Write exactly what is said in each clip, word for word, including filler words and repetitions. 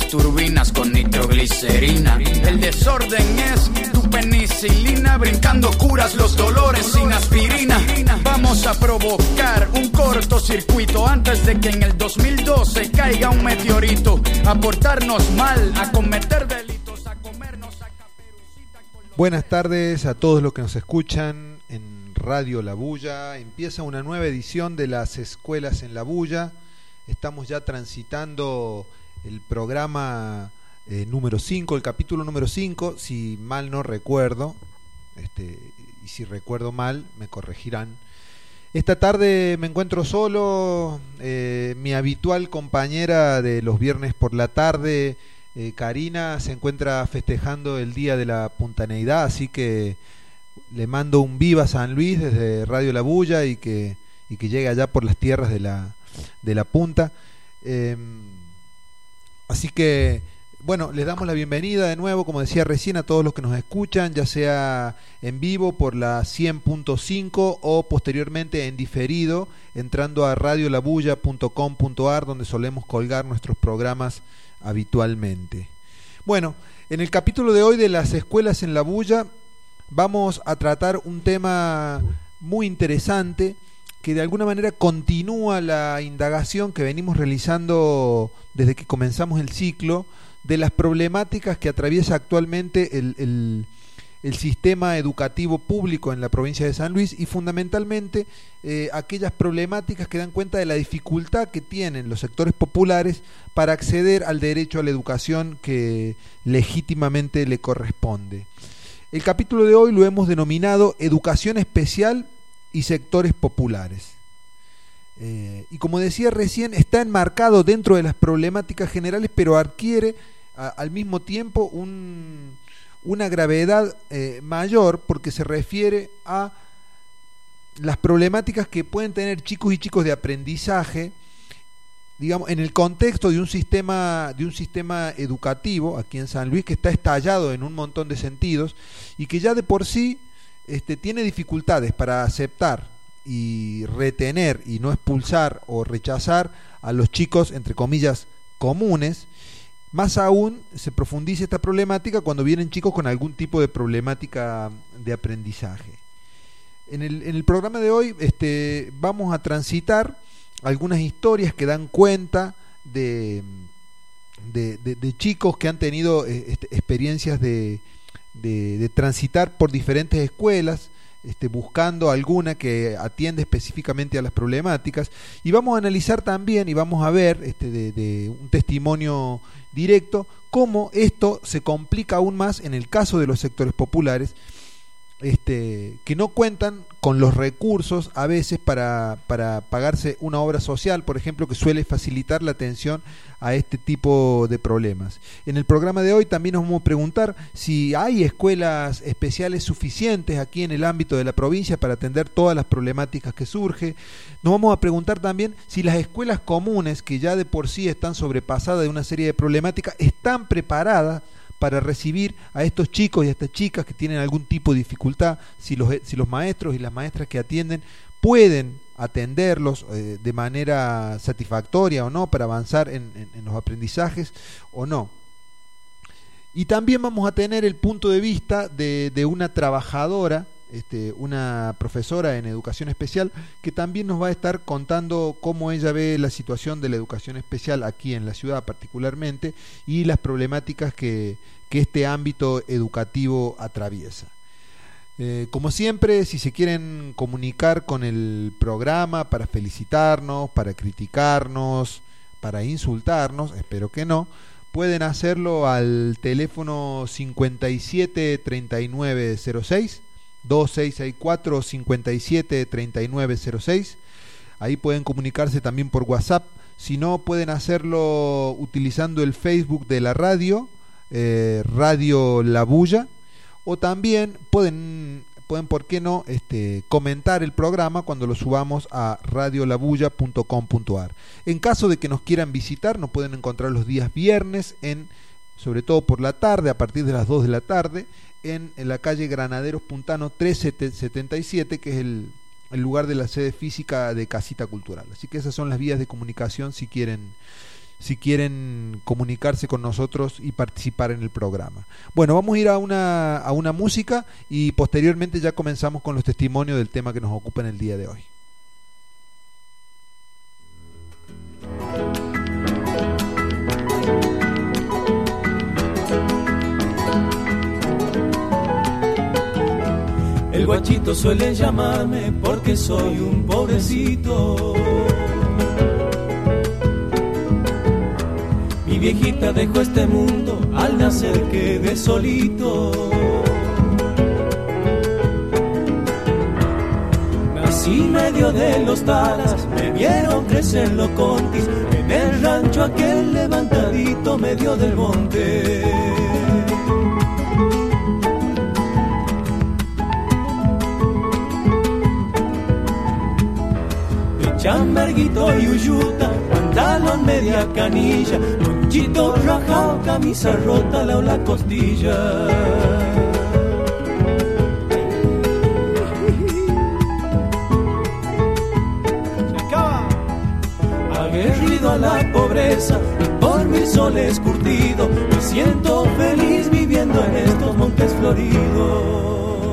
tus turbinas con nitroglicerina. El desorden es tu penicilina, brincando curas los dolores sin aspirina. Vamos a provocar un cortocircuito antes de que en el dos mil doce caiga un meteorito, a portarnos mal, a cometer delitos, a comernos a Caperucita con los... Buenas tardes a todos los que nos escuchan en Radio La Bulla. Empieza una nueva edición de las Escuelas en La Bulla. Estamos ya transitando el programa eh, número cinco, el capítulo número cinco, si mal no recuerdo, este, y si recuerdo mal me corregirán. Esta tarde me encuentro solo, eh, mi habitual compañera de los viernes por la tarde, eh, Karina, se encuentra festejando el Día de la Puntaneidad, así que le mando un viva San Luis desde Radio La Bulla y que, y que llegue allá por las tierras de la, de la punta. Eh, así que, bueno, les damos la bienvenida de nuevo, como decía recién, a todos los que nos escuchan, ya sea en vivo por la cien punto cinco o posteriormente en diferido, entrando a radio la bulla punto com punto a r, donde solemos colgar nuestros programas habitualmente. Bueno, en el capítulo de hoy de las Escuelas en La Bulla vamos a tratar un tema muy interesante que de alguna manera continúa la indagación que venimos realizando desde que comenzamos el ciclo de las problemáticas que atraviesa actualmente el, el, el sistema educativo público en la provincia de San Luis y fundamentalmente eh, aquellas problemáticas que dan cuenta de la dificultad que tienen los sectores populares para acceder al derecho a la educación que legítimamente le corresponde. El capítulo de hoy lo hemos denominado Educación Especial y Sectores Populares. Eh, y como decía recién, está enmarcado dentro de las problemáticas generales, pero adquiere a, al mismo tiempo un, una gravedad eh, mayor porque se refiere a las problemáticas que pueden tener chicos y chicos de aprendizaje, digamos, en el contexto de un sistema de un sistema educativo aquí en San Luis que está estallado en un montón de sentidos y que ya de por sí este, tiene dificultades para aceptar y retener y no expulsar o rechazar a los chicos, entre comillas, comunes. Más aún se profundiza esta problemática cuando vienen chicos con algún tipo de problemática de aprendizaje. En el, en el programa de hoy este, vamos a transitar algunas historias que dan cuenta de, de, de, de chicos que han tenido eh, experiencias de, de, de transitar por diferentes escuelas, este, buscando alguna que atiende específicamente a las problemáticas, y vamos a analizar también y vamos a ver este, de, de un testimonio directo cómo esto se complica aún más en el caso de los sectores populares, Este, que no cuentan con los recursos a veces para, para pagarse una obra social, por ejemplo, que suele facilitar la atención a este tipo de problemas. En el programa de hoy también nos vamos a preguntar si hay escuelas especiales suficientes aquí en el ámbito de la provincia para atender todas las problemáticas que surgen. Nos vamos a preguntar también si las escuelas comunes, que ya de por sí están sobrepasadas de una serie de problemáticas, están preparadas para recibir a estos chicos y a estas chicas que tienen algún tipo de dificultad, si los, si los maestros y las maestras que atienden pueden atenderlos eh, de manera satisfactoria o no, para avanzar en, en, en los aprendizajes o no. Y también vamos a tener el punto de vista de, de una trabajadora, este, una profesora en educación especial, que también nos va a estar contando cómo ella ve la situación de la educación especial aquí en la ciudad particularmente y las problemáticas que, que este ámbito educativo atraviesa. Eh, como siempre, si se quieren comunicar con el programa para felicitarnos, para criticarnos, para insultarnos, espero que no, pueden hacerlo al teléfono cincuenta y siete treinta y nueve cero seis, dos seis seis cuatro cincuenta y siete treinta y nueve cero seis. Ahí pueden comunicarse también por WhatsApp. Si no, pueden hacerlo utilizando el Facebook de la radio, eh, Radio La Bulla, o también pueden, pueden ¿por qué no?, este, comentar el programa cuando lo subamos a radio la bulla punto com punto a r. En caso de que nos quieran visitar, nos pueden encontrar los días viernes, en, sobre todo por la tarde, a partir de las dos de la tarde, en, en la calle Granaderos Puntano trescientos setenta y siete, que es el, el lugar de la sede física de Casita Cultural. Así que esas son las vías de comunicación si quieren, si quieren comunicarse con nosotros y participar en el programa. Bueno, vamos a ir a una, a una música y posteriormente ya comenzamos con los testimonios del tema que nos ocupa en el día de hoy. El guachito suele llamarme porque soy un pobrecito. Mi viejita dejó este mundo, al nacer quedé solito. Nací medio de los talas, me vieron crecer los contis, en el rancho aquel levantadito medio del monte. Chamberguito y uyuta, pantalón media canilla, ponchito rajado, camisa rota, la o la costilla. Se acaba. Aguerrido a la pobreza, por mil soles curtido, me siento feliz viviendo en estos montes floridos.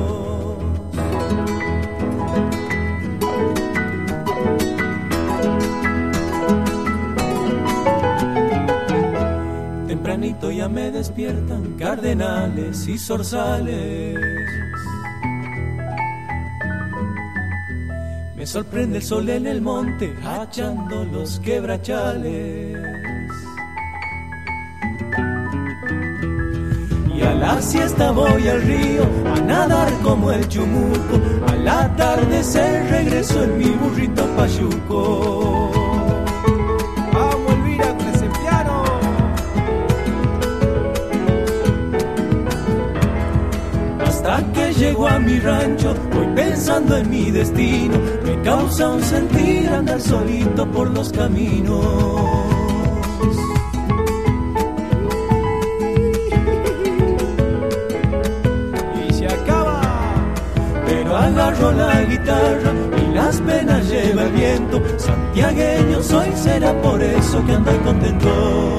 Ya me despiertan cardenales y zorzales. Me sorprende el sol en el monte, hachando los quebrachales. Y a la siesta voy al río, a nadar como el chumuco. Al atardecer regreso en mi burrito payuco. Hasta que llego a mi rancho, voy pensando en mi destino. Me causa un sentir andar solito por los caminos. Y se acaba. Pero agarro la guitarra y las penas lleva el viento. Santiagueño soy, será por eso que ando contento.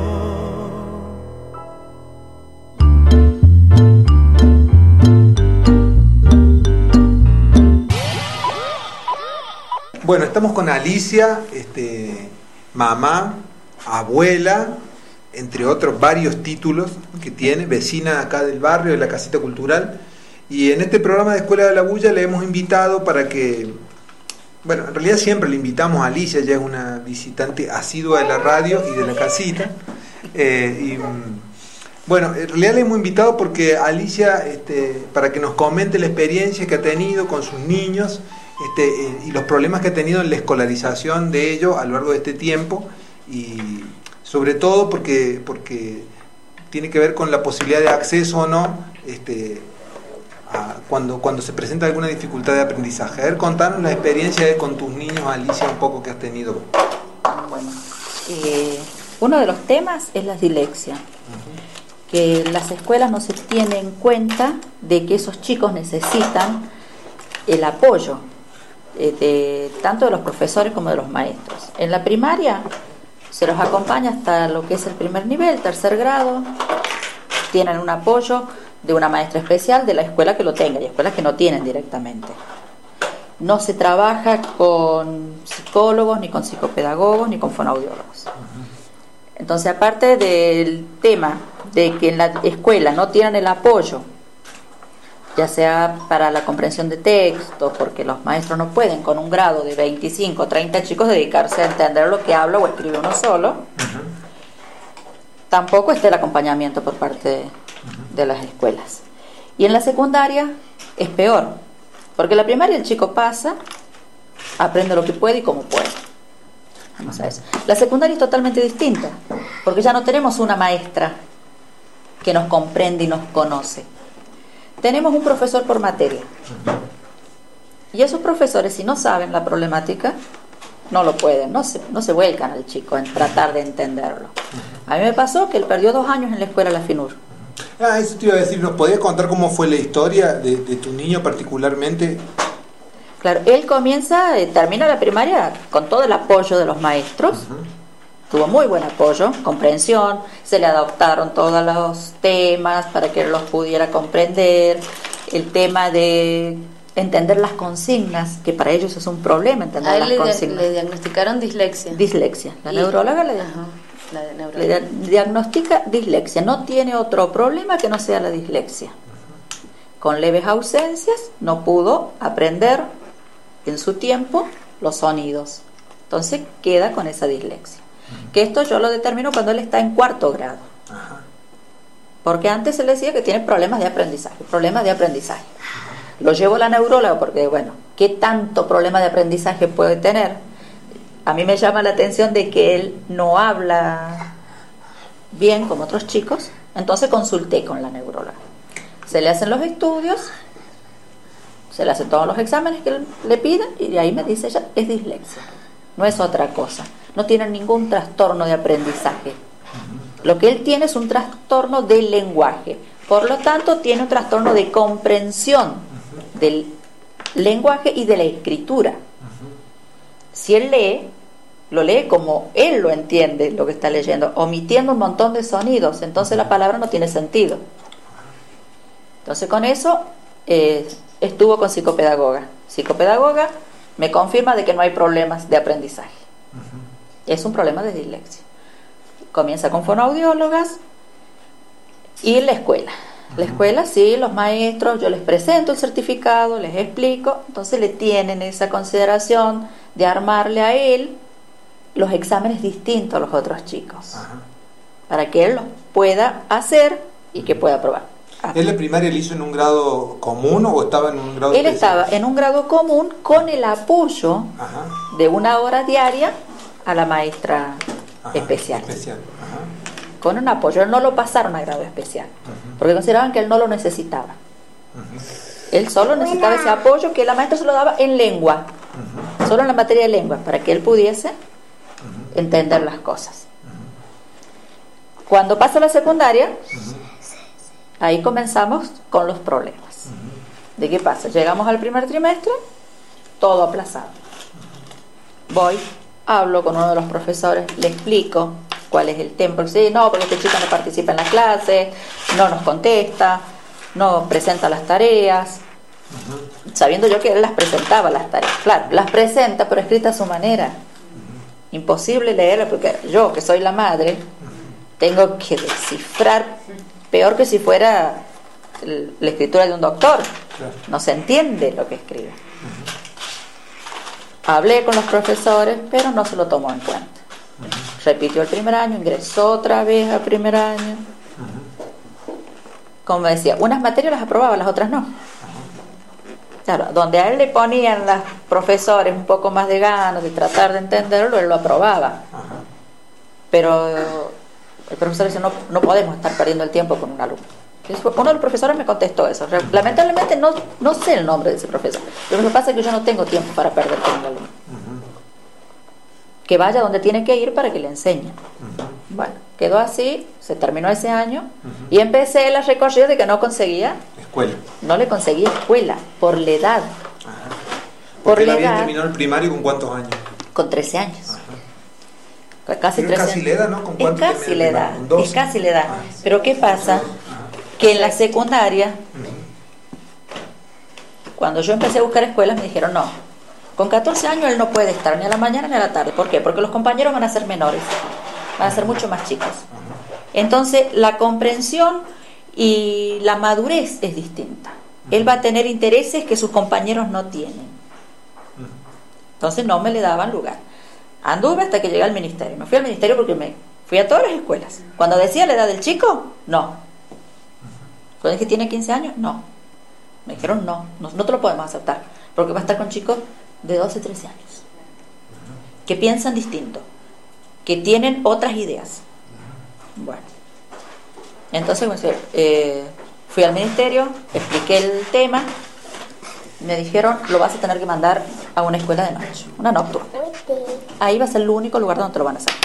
Bueno, estamos con Alicia, este, mamá, abuela, entre otros varios títulos que tiene, vecina acá del barrio, de la Casita Cultural. Y en este programa de Escuela de la Bulla le hemos invitado para que, bueno, en realidad siempre le invitamos a Alicia, ella es una visitante asidua de la radio y de la casita. Eh, y, bueno, en realidad le hemos invitado porque Alicia, este, para que nos comente la experiencia que ha tenido con sus niños, Este, eh, y los problemas que ha tenido en la escolarización de ellos a lo largo de este tiempo, y sobre todo porque, porque tiene que ver con la posibilidad de acceso o no este, a, cuando, cuando se presenta alguna dificultad de aprendizaje. A ver, contanos la experiencia de, con tus niños, Alicia, un poco que has tenido. Bueno, eh, uno de los temas es la dislexia, uh-huh. que las escuelas no se tienen en cuenta de que esos chicos necesitan el apoyo de, tanto de los profesores como de los maestros. En la primaria se los acompaña hasta lo que es el primer nivel, tercer grado, tienen un apoyo de una maestra especial de la escuela que lo tenga, y escuelas que no tienen directamente. No se trabaja con psicólogos, ni con psicopedagogos, ni con fonoaudiólogos. Entonces, aparte del tema de que en la escuela no tienen el apoyo, ya sea para la comprensión de textos, porque los maestros no pueden con un grado de veinticinco o treinta chicos dedicarse a entender lo que habla o escribe uno solo, uh-huh. tampoco está el acompañamiento por parte de, uh-huh. de las escuelas. Y en la secundaria es peor, porque en la primaria el chico pasa, aprende lo que puede y como puede. Vamos a eso. La secundaria es totalmente distinta, porque ya no tenemos una maestra que nos comprende y nos conoce. Tenemos un profesor por materia. Y esos profesores, si no saben la problemática, no lo pueden, no se, no se vuelcan al chico en tratar de entenderlo. A mí me pasó que él perdió dos años en la escuela La Finur. Ah, eso te iba a decir, ¿nos podías contar cómo fue la historia de, de tu niño particularmente? Claro, él comienza, eh, termina la primaria con todo el apoyo de los maestros, uh-huh. tuvo muy buen apoyo, comprensión, se le adaptaron todos los temas para que los pudiera comprender, el tema de entender las consignas, que para ellos es un problema entender A él las le, consignas. le diagnosticaron dislexia. Dislexia, la Y- neuróloga le, Ajá, la de le neuróloga. diagnostica dislexia, no tiene otro problema que no sea la dislexia. Con leves ausencias, no pudo aprender en su tiempo los sonidos, entonces queda con esa dislexia. Que esto yo lo determino cuando él está en cuarto grado, porque antes se le decía que tiene problemas de aprendizaje, problemas de aprendizaje. Lo llevo a la neuróloga porque, bueno, ¿qué tanto problema de aprendizaje puede tener? A mí me llama la atención de que él no habla bien como otros chicos, entonces consulté con la neuróloga. Se le hacen los estudios, se le hacen todos los exámenes que le piden y de ahí me dice ella, es dislexia, no es otra cosa, no tiene ningún trastorno de aprendizaje. Lo que él tiene es un trastorno del lenguaje, por lo tanto tiene un trastorno de comprensión del lenguaje y de la escritura. Si él lee, lo lee como él lo entiende lo que está leyendo, omitiendo un montón de sonidos, entonces la palabra no tiene sentido. Entonces con eso eh, estuvo con psicopedagoga. Psicopedagoga me confirma de que no hay problemas de aprendizaje. Es un problema de dislexia. Comienza con fonoaudiólogas y la escuela. La escuela, sí, los maestros, yo les presento el certificado, les explico, entonces le tienen esa consideración de armarle a él los exámenes distintos a los otros chicos, Ajá. para que él los pueda hacer y que pueda aprobar. Ah. ¿Él la primaria lo hizo en un grado común o estaba en un grado Él especial? estaba en un grado común con el apoyo Ajá. de una hora diaria a la maestra Ajá. especial. Especial. Ajá. Con un apoyo, él no lo pasaron a grado especial, porque consideraban que él no lo necesitaba. Él solo necesitaba ese apoyo que la maestra se lo daba en lengua, solo en la materia de lengua, para que él pudiese entender las cosas. Cuando pasa la secundaria, ahí comenzamos con los problemas. ¿De qué pasa? Llegamos al primer trimestre, todo aplazado. Voy, hablo con uno de los profesores, le explico cuál es el tema, porque sí, no, porque este chico no participa en la clase, no nos contesta, no presenta las tareas, sabiendo yo que él las presentaba las tareas. Claro, las presenta, pero escrita a su manera. Imposible leerla, porque yo, que soy la madre, tengo que descifrar, peor que si fuera el- la escritura de un doctor. Claro. No se entiende lo que escribe. Hablé con los profesores, pero no se lo tomó en cuenta. Repitió el primer año, ingresó otra vez al primer año. Como decía, unas materias las aprobaba, las otras no. Claro, donde a él le ponían los profesores un poco más de ganas de tratar de entenderlo, él lo aprobaba. Pero el profesor dice, no, no podemos estar perdiendo el tiempo con un alumno. Uno de los profesores me contestó eso. Lamentablemente no, no sé el nombre de ese profesor, pero lo que pasa es que yo no tengo tiempo para perder con un alumno. Que vaya donde tiene que ir para que le enseñe. Bueno, quedó así, se terminó ese año y empecé la recorrida de que no conseguía, Escuela. no le conseguía escuela por la edad. Por Porque él la había edad, terminado el primario con cuántos años. con trece años. Casi Es trece casi años. la edad, ¿no? ¿Con Es cuánto casi termina la el edad, primario? ¿Con doce? es casi la edad. Ah. Pero ¿qué pasa? Que en la secundaria, cuando yo empecé a buscar escuelas, me dijeron, no, con catorce años él no puede estar ni a la mañana ni a la tarde. ¿Por qué? Porque los compañeros van a ser menores, van a ser mucho más chicos. Entonces, la comprensión y la madurez es distinta. Él va a tener intereses que sus compañeros no tienen. Entonces, no me le daban lugar. Anduve hasta que llegué al ministerio. Me fui al ministerio porque me fui a todas las escuelas. Cuando decía la edad del chico, no. Cuando dije tiene quince años, no. Me dijeron no, no, no te lo podemos aceptar, porque va a estar con chicos de doce, trece años, que piensan distinto, que tienen otras ideas. Bueno, entonces eh, fui al ministerio, expliqué el tema, me dijeron lo vas a tener que mandar a una escuela de noche, una nocturna. Ahí va a ser el único lugar donde te lo van a hacer.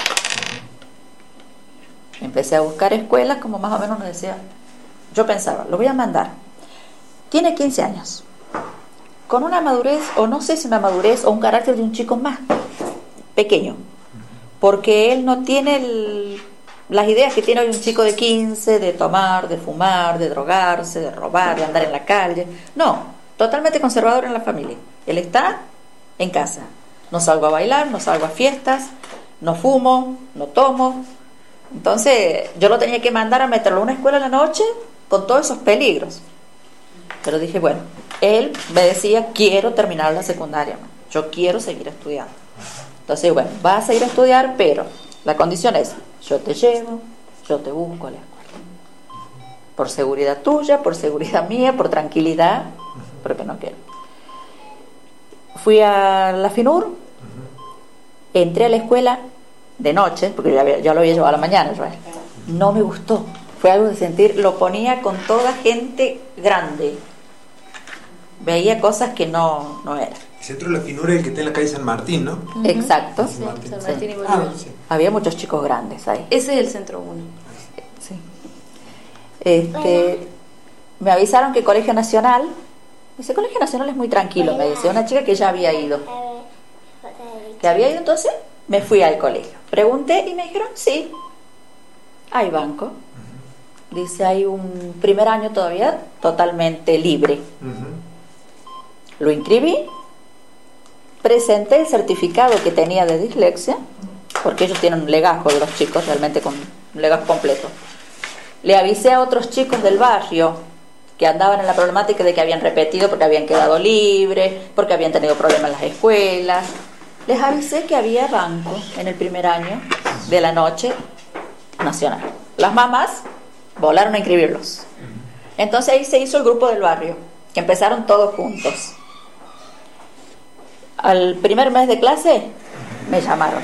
Empecé a buscar escuelas, como más o menos me decía. Yo pensaba, lo voy a mandar. Tiene quince años, con una madurez, o no sé si una madurez o un carácter de un chico más pequeño, porque él no tiene el, las ideas que tiene hoy un chico de quince, de tomar, de fumar, de drogarse, de robar, de andar en la calle. No, totalmente conservador en la familia. Él está en casa. No salgo a bailar, no salgo a fiestas, no fumo, no tomo. Entonces yo lo tenía que mandar a meterlo a una escuela en la noche con todos esos peligros. Pero dije, bueno, él me decía, quiero terminar la secundaria, yo quiero seguir estudiando. Entonces, bueno, vas a seguir a estudiar, pero la condición es, yo te llevo, yo te busco a la escuela. Por seguridad tuya, por seguridad mía, por tranquilidad, porque no quiero. Fui a la FINUR, entré a la escuela de noche, porque ya, ya lo había llevado a la mañana, yo, no me gustó. Fue algo de sentir, lo ponía con toda gente grande. Veía cosas que no, no eran. El centro de la FINUR es el que está en la calle San Martín, ¿no? Uh-huh. Exacto. Sí, San Martín, sí. y Bolívar. Ah, sí. Había muchos chicos grandes ahí. Ese es el centro uno. Sí. Este, me avisaron que Colegio Nacional, ese Colegio Nacional es muy tranquilo, me decía una chica que ya había ido. Que había ido, entonces me fui al colegio. Pregunté y me dijeron, sí, hay banco. Dice, hay un primer año todavía totalmente libre. Uh-huh. Lo inscribí, presenté el certificado que tenía de dislexia, porque ellos tienen un legajo de los chicos, realmente con un legajo completo. Le avisé a otros chicos del barrio que andaban en la problemática de que habían repetido porque habían quedado libres, porque habían tenido problemas en las escuelas. Les avisé que había banco en el primer año de la noche nacional. Las mamás volaron a inscribirlos. Entonces ahí se hizo el grupo del barrio, que empezaron todos juntos. Al primer mes de clase me llamaron.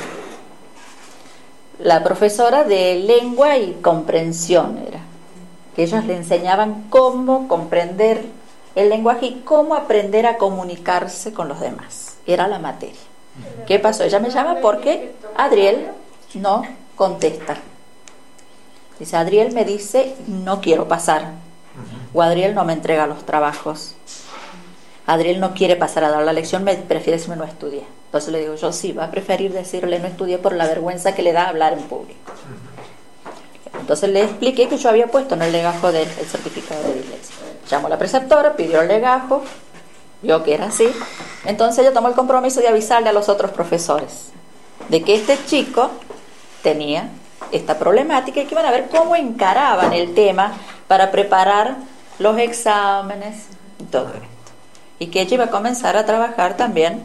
La profesora de lengua y comprensión era, que ellos le enseñaban cómo comprender el lenguaje y cómo aprender a comunicarse con los demás. Era la materia. ¿Qué pasó? Ella me llama porque Adriel no contesta. Dice, Adriel me dice, no quiero pasar. O Adriel no me entrega los trabajos. Adriel no quiere pasar a dar la lección, me prefiere decirme no estudié. Entonces le digo, yo sí, va a preferir decirle no estudié por la vergüenza que le da hablar en público. Entonces le expliqué que yo había puesto en el legajo del el certificado de dislexia. Llamó a la preceptora, pidió el legajo, vio que era así. Entonces ella tomó el compromiso de avisarle a los otros profesores de que este chico tenía esta problemática y que iban a ver cómo encaraban el tema para preparar los exámenes y todo esto. Y que ella iba a comenzar a trabajar también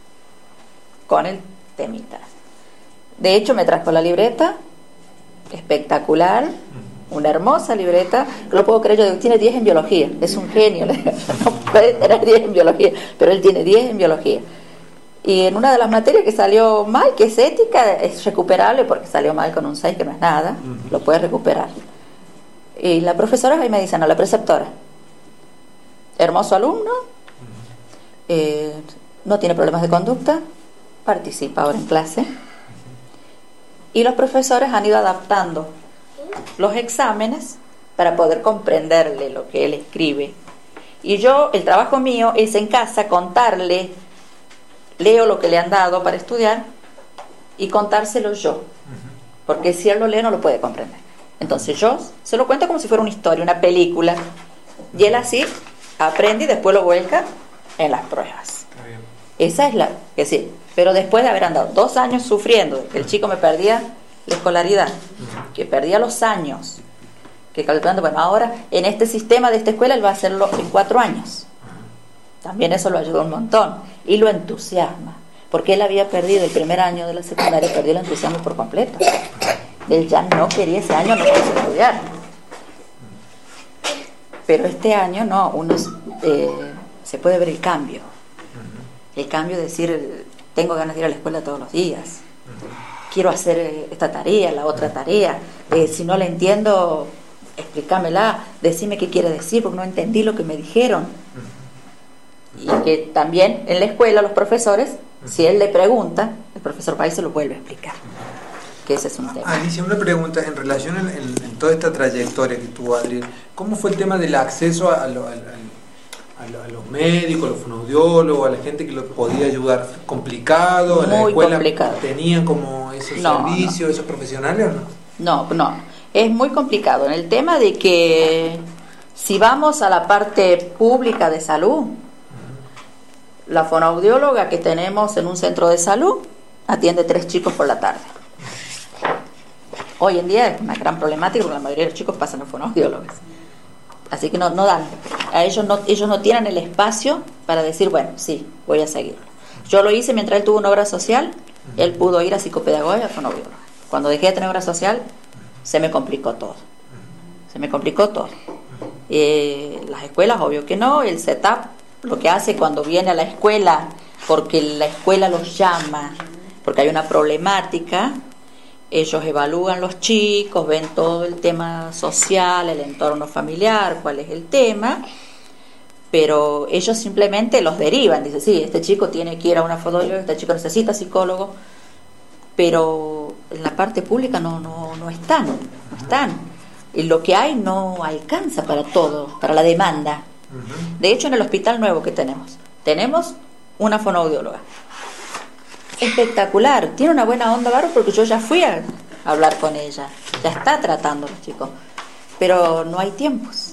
con el temita. De hecho, me trajo la libreta, espectacular, una hermosa libreta, no lo puedo creer, yo tiene diez en biología, es un genio, no puede tener diez en biología, pero él tiene diez en biología. Y en una de las materias que salió mal, que es ética, es recuperable porque salió mal con un seis, que no es nada, uh-huh. Lo puede recuperar. Y la profesora ahí me dice, no, la preceptora, hermoso alumno, uh-huh. eh, no tiene problemas de conducta, participa ahora en clase. Y los profesores han ido adaptando los exámenes para poder comprenderle lo que él escribe. Y yo, el trabajo mío es en casa contarle, leo lo que le han dado para estudiar y contárselo yo, porque si él lo lee no lo puede comprender. Entonces yo se lo cuento como si fuera una historia, una película, y él así aprende y después lo vuelca en las pruebas. Esa es la que sí, pero después de haber andado dos años sufriendo, que el chico me perdía la escolaridad, que perdía los años, que calculando, bueno, ahora en este sistema de esta escuela él va a hacerlo en cuatro años. También eso lo ayudó un montón y lo entusiasma, porque él había perdido el primer año de la secundaria, perdió el entusiasmo por completo. Él ya no quería ese año, no quiso estudiar. Pero este año no, uno eh, se puede ver el cambio. El cambio de decir, tengo ganas de ir a la escuela todos los días, quiero hacer esta tarea, la otra tarea, eh, si no la entiendo, explícamela, decime qué quiere decir, porque no entendí lo que me dijeron. Y que también en la escuela los profesores, si él le pregunta, el profesor País se lo vuelve a explicar, que ese es un tema. Alicia, una pregunta en relación en, en, en toda esta trayectoria que tuvo Adriel, ¿cómo fue el tema del acceso a, lo, a, a, lo, a los médicos, a los fonoaudiólogos, a la gente que los podía ayudar? ¿Complicado? ¿En la Muy escuela complicado. tenían como esos No, servicios, no. esos profesionales o no? No, no, es muy complicado en el tema de que si vamos a la parte pública de salud, la fonoaudióloga que tenemos en un centro de salud atiende tres chicos por la tarde. Hoy en día es una gran problemática porque la mayoría de los chicos pasan a fonoaudiólogos. Así que no, no dan, a ellos no, ellos no tienen el espacio para decir, bueno, sí, voy a seguirlo. Yo lo hice mientras él tuvo una obra social, él pudo ir a psicopedagoga y a fonoaudióloga. Cuando dejé de tener obra social, se me complicó todo. Se me complicó todo. Eh, las escuelas, obvio que no, el setup, lo que hace cuando viene a la escuela, porque la escuela los llama, porque hay una problemática, ellos evalúan los chicos, ven todo el tema social, el entorno familiar, cuál es el tema, pero ellos simplemente los derivan, dicen, sí, este chico tiene que ir a una fonoaudióloga, este chico necesita psicólogo, pero en la parte pública no, no, no están, no están. Y lo que hay no alcanza para todo, para la demanda. De hecho, en el hospital nuevo que tenemos, tenemos una fonoaudióloga. Espectacular, tiene una buena onda, Bárbara, porque yo ya fui a hablar con ella, ya está tratando a los chicos, pero no hay tiempos.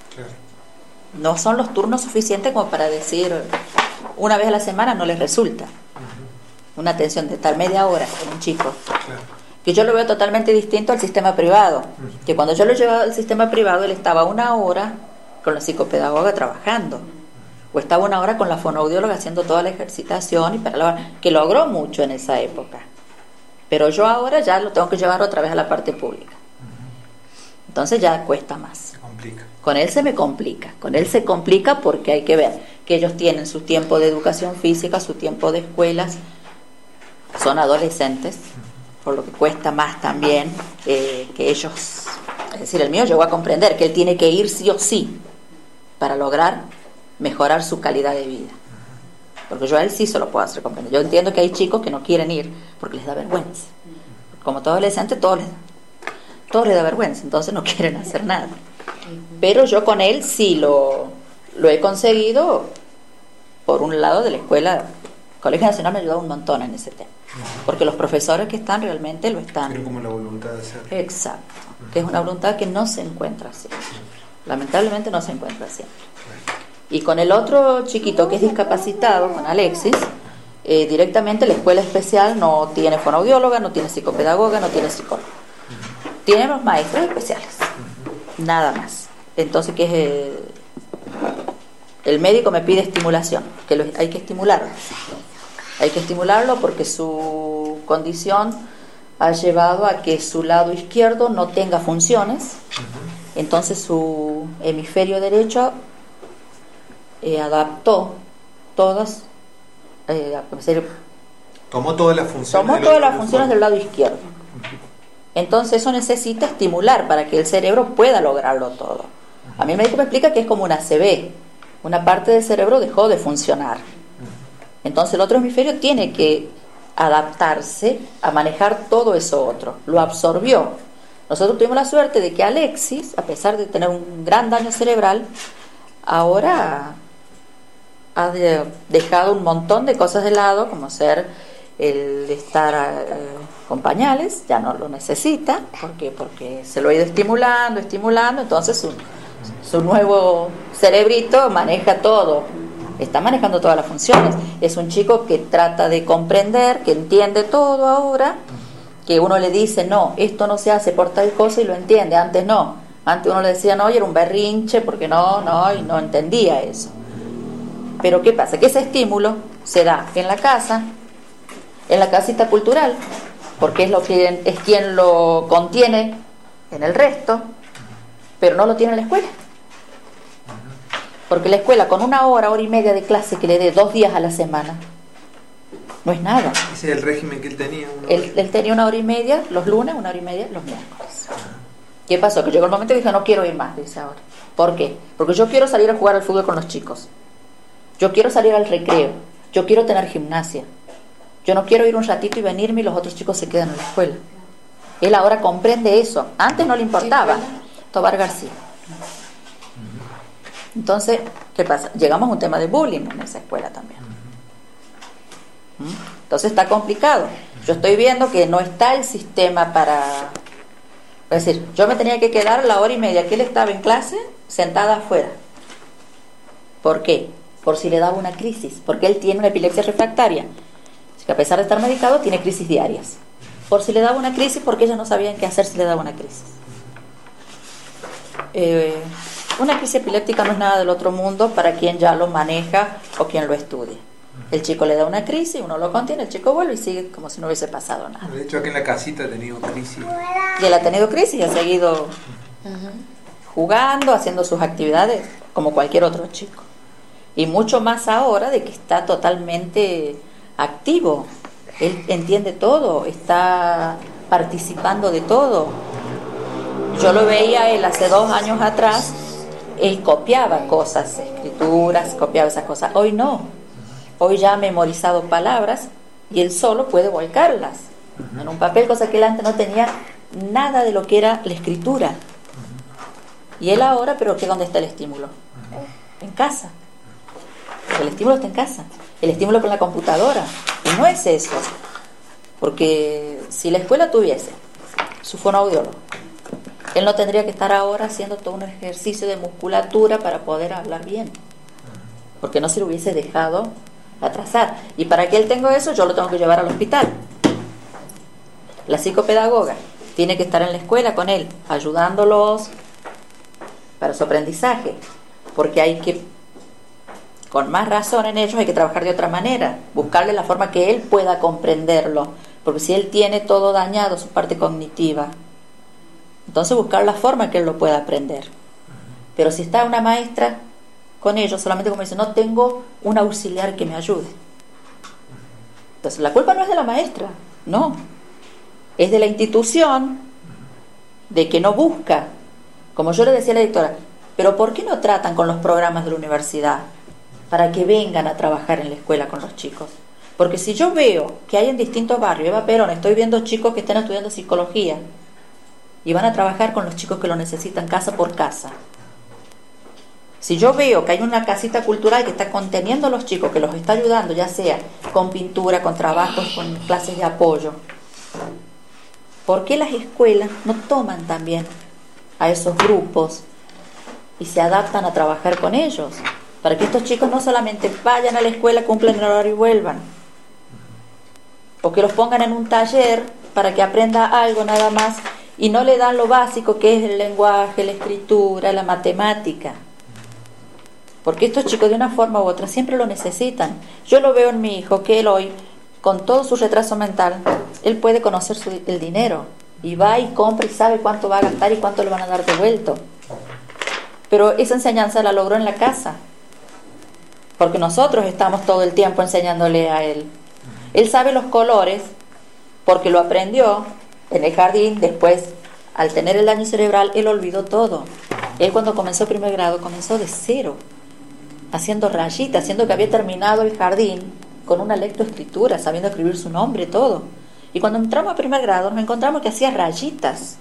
No son los turnos suficientes como para decir una vez a la semana no les resulta. Una atención de tal media hora con un chico. Que yo lo veo totalmente distinto al sistema privado. Que cuando yo lo llevaba al sistema privado, él estaba una hora con la psicopedagoga trabajando. O estaba una hora con la fonoaudióloga haciendo toda la ejercitación, y para la, que logró mucho en esa época. Pero yo ahora ya lo tengo que llevar otra vez a la parte pública. Entonces ya cuesta más. Se complica. Con él se me complica. Con él se complica porque hay que ver que ellos tienen su tiempo de educación física, su tiempo de escuelas. Son adolescentes, por lo que cuesta más también eh, que ellos, es decir, el mío llegó a comprender que él tiene que ir sí o sí para lograr mejorar su calidad de vida, porque yo a él sí se lo puedo hacer comprender. Yo entiendo que hay chicos que no quieren ir porque les da vergüenza, como todo adolescente todo les, todo les da vergüenza, entonces no quieren hacer nada, pero yo con él sí lo, lo he conseguido. Por un lado, de la escuela, el Colegio Nacional me ha ayudado un montón en ese tema, porque los profesores que están realmente lo están. Pero como la voluntad de hacer. Exacto, que es una voluntad que no se encuentra siempre. Lamentablemente no se encuentra siempre. Y con el otro chiquito que es discapacitado, con Alexis, eh, directamente la escuela especial no tiene fonoaudióloga, no tiene psicopedagoga, no tiene psicólogo. Tiene los maestros especiales, nada más. Entonces, que es eh, el médico me pide estimulación, que lo, hay que estimularlo. Hay que estimularlo porque su condición ha llevado a que su lado izquierdo no tenga funciones, entonces su hemisferio derecho eh, adaptó todas, eh, tomó todas las funciones, tomó todas las funciones del lado izquierdo. Entonces eso necesita estimular para que el cerebro pueda lograrlo todo. A mí el médico me explica que es como una A C V, una parte del cerebro dejó de funcionar. Entonces el otro hemisferio tiene que adaptarse a manejar todo eso otro. Lo absorbió. Nosotros tuvimos la suerte de que Alexis, a pesar de tener un gran daño cerebral, ahora ha de, dejado un montón de cosas de lado, como ser el estar eh, con pañales, ya no lo necesita, porque porque se lo ha ido estimulando, estimulando, entonces su, su nuevo cerebrito maneja todo. Está manejando todas las funciones. Es un chico que trata de comprender, que entiende todo ahora, que uno le dice, no, esto no se hace por tal cosa, y lo entiende. Antes no. Antes uno le decía, no, y era un berrinche, porque no, no, y no entendía eso. Pero ¿qué pasa? Que ese estímulo se da en la casa, en la casita cultural, porque es, lo que, es quien lo contiene en el resto, pero no lo tiene en la escuela. Porque la escuela, con una hora, hora y media de clase que le dé dos días a la semana, no es nada. Ese es el régimen que él tenía. Él, él tenía una hora y media los lunes, una hora y media los miércoles. ¿Qué pasó? Que llegó el momento y dije, no quiero ir más, dice ahora. ¿Por qué? Porque yo quiero salir a jugar al fútbol con los chicos. Yo quiero salir al recreo. Yo quiero tener gimnasia. Yo no quiero ir un ratito y venirme y los otros chicos se quedan en la escuela. Él ahora comprende eso. Antes no le importaba. Tobar García. Entonces, ¿qué pasa? Llegamos a un tema de bullying en esa escuela también. ¿Mm? Entonces está complicado. Yo estoy viendo que no está el sistema para... Es decir, yo me tenía que quedar la hora y media que él estaba en clase sentada afuera. ¿Por qué? Por si le daba una crisis, porque él tiene una epilepsia refractaria, que a pesar de estar medicado tiene crisis diarias. Por si le daba una crisis, porque ellos no sabían qué hacer si le daba una crisis. Eh, una crisis epiléptica no es nada del otro mundo para quien ya lo maneja o quien lo estudia. El chico le da una crisis, uno lo contiene, el chico vuelve y sigue como si no hubiese pasado nada. De hecho, aquí en la casita he tenido crisis. Y él ha tenido crisis y ha seguido jugando, haciendo sus actividades como cualquier otro chico. Y mucho más ahora de que está totalmente activo. Él entiende todo, está participando de todo. Yo lo veía él hace dos años atrás, él copiaba cosas, escrituras, copiaba esas cosas. Hoy no. Hoy ya ha memorizado palabras y él solo puede volcarlas en un papel, cosa que él antes no tenía nada de lo que era la escritura. Y él ahora, pero ¿qué dónde está el estímulo? En casa. El estímulo está en casa. El estímulo con la computadora. Y no es eso. Porque si la escuela tuviese su fonoaudiólogo, él no tendría que estar ahora haciendo todo un ejercicio de musculatura para poder hablar bien. Porque no se lo hubiese dejado atrasar. Y para que él tenga eso, yo lo tengo que llevar al hospital. La psicopedagoga tiene que estar en la escuela con él, ayudándolos para su aprendizaje. Porque hay que, con más razón en ellos, hay que trabajar de otra manera, buscarle la forma que él pueda comprenderlo. Porque si él tiene todo dañado, su parte cognitiva, entonces buscar la forma que él lo pueda aprender. Pero si está una maestra con ellos, solamente como dice, no tengo un auxiliar que me ayude. Entonces la culpa no es de la maestra, no, es de la institución, de que no busca. Como yo le decía a la directora, pero ¿por qué no tratan con los programas de la universidad para que vengan a trabajar en la escuela con los chicos? Porque si yo veo que hay en distintos barrios, Eva Perón, estoy viendo chicos que están estudiando psicología y van a trabajar con los chicos que lo necesitan casa por casa. Si yo veo que hay una casita cultural que está conteniendo a los chicos, que los está ayudando, ya sea con pintura, con trabajos, con clases de apoyo, ¿por qué las escuelas no toman también a esos grupos y se adaptan a trabajar con ellos? Para que estos chicos no solamente vayan a la escuela, cumplan el horario y vuelvan. O que los pongan en un taller para que aprenda algo nada más y no le dan lo básico que es el lenguaje, la escritura, la matemática. Porque estos chicos de una forma u otra siempre lo necesitan. Yo lo veo en mi hijo, que él hoy, con todo su retraso mental, él puede conocer su, el dinero. Y va y compra y sabe cuánto va a gastar y cuánto le van a dar devuelto. Pero esa enseñanza la logró en la casa. Porque nosotros estamos todo el tiempo enseñándole a él. Él sabe los colores porque lo aprendió en el jardín. Después, al tener el daño cerebral, él olvidó todo. Él cuando comenzó primer grado, comenzó de cero, haciendo rayitas, haciendo que había terminado el jardín con una lectoescritura, sabiendo escribir su nombre, todo. Y cuando entramos a primer grado, nos encontramos que hacía rayitas.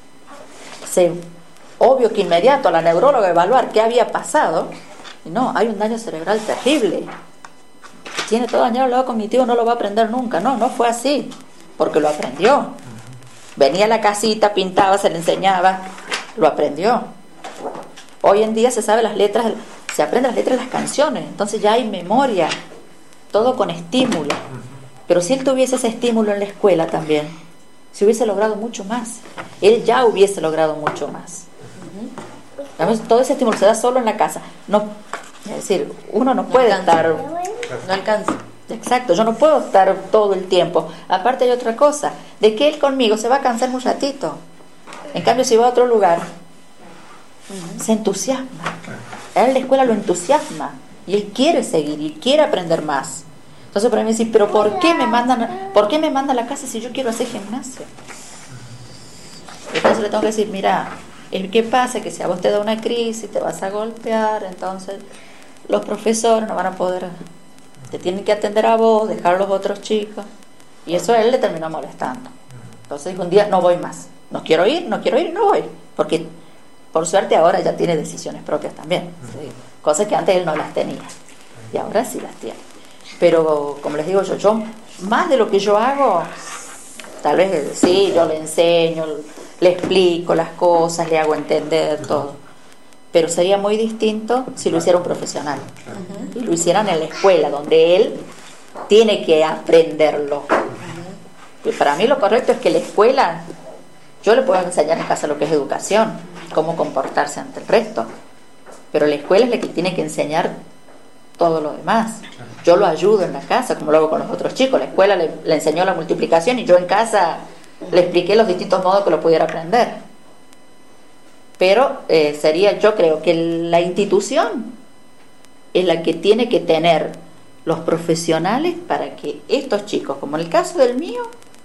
Se, obvio que inmediato la neuróloga evaluar qué había pasado. Y no, hay un daño cerebral terrible. Tiene todo dañado el lado cognitivo, no lo va a aprender nunca. No, no fue así, porque lo aprendió. Venía a la casita, pintaba, se le enseñaba, lo aprendió. Hoy en día se sabe las letras, se aprende las letras de las canciones, entonces ya hay memoria, todo con estímulo. Pero si él tuviese ese estímulo en la escuela también, se hubiese logrado mucho más. Él ya hubiese logrado mucho más. Uh-huh. Todo ese estímulo se da solo en la casa. No, es decir, uno no, no puede alcanza. estar... No alcanza. Exacto, yo no puedo estar todo el tiempo. Aparte hay otra cosa, de que él conmigo se va a cansar un ratito. En cambio, si va a otro lugar, uh-huh, se entusiasma. A él en la escuela lo entusiasma y él quiere seguir y quiere aprender más. Entonces para mí decir, pero ¿por qué me mandan, por qué me mandan a la casa si yo quiero hacer gimnasia? Entonces le tengo que decir, mira, ¿qué pasa? Que si a vos te da una crisis, te vas a golpear, entonces los profesores no van a poder, te tienen que atender a vos, dejar a los otros chicos. Y eso a él le terminó molestando. Entonces dijo un día, no voy más, no quiero ir, no quiero ir, no voy, porque por suerte ahora ya tiene decisiones propias también, ¿sí? Cosas que antes él no las tenía y ahora sí las tiene. Pero como les digo yo, yo más de lo que yo hago, tal vez sí, yo le enseño, le explico las cosas, le hago entender todo, pero sería muy distinto si lo hiciera un profesional, uh-huh. y lo hicieran en la escuela donde él tiene que aprenderlo. Uh-huh. Y para mí lo correcto es que la escuela, yo le puedo enseñar en casa lo que es educación, cómo comportarse ante el resto, pero la escuela es la que tiene que enseñar todo lo demás. Yo lo ayudo en la casa, como lo hago con los otros chicos. La escuela le, le enseñó la multiplicación y yo en casa le expliqué los distintos modos que lo pudiera aprender. Pero eh, sería, yo creo que la institución es la que tiene que tener los profesionales para que estos chicos, como en el caso del mío,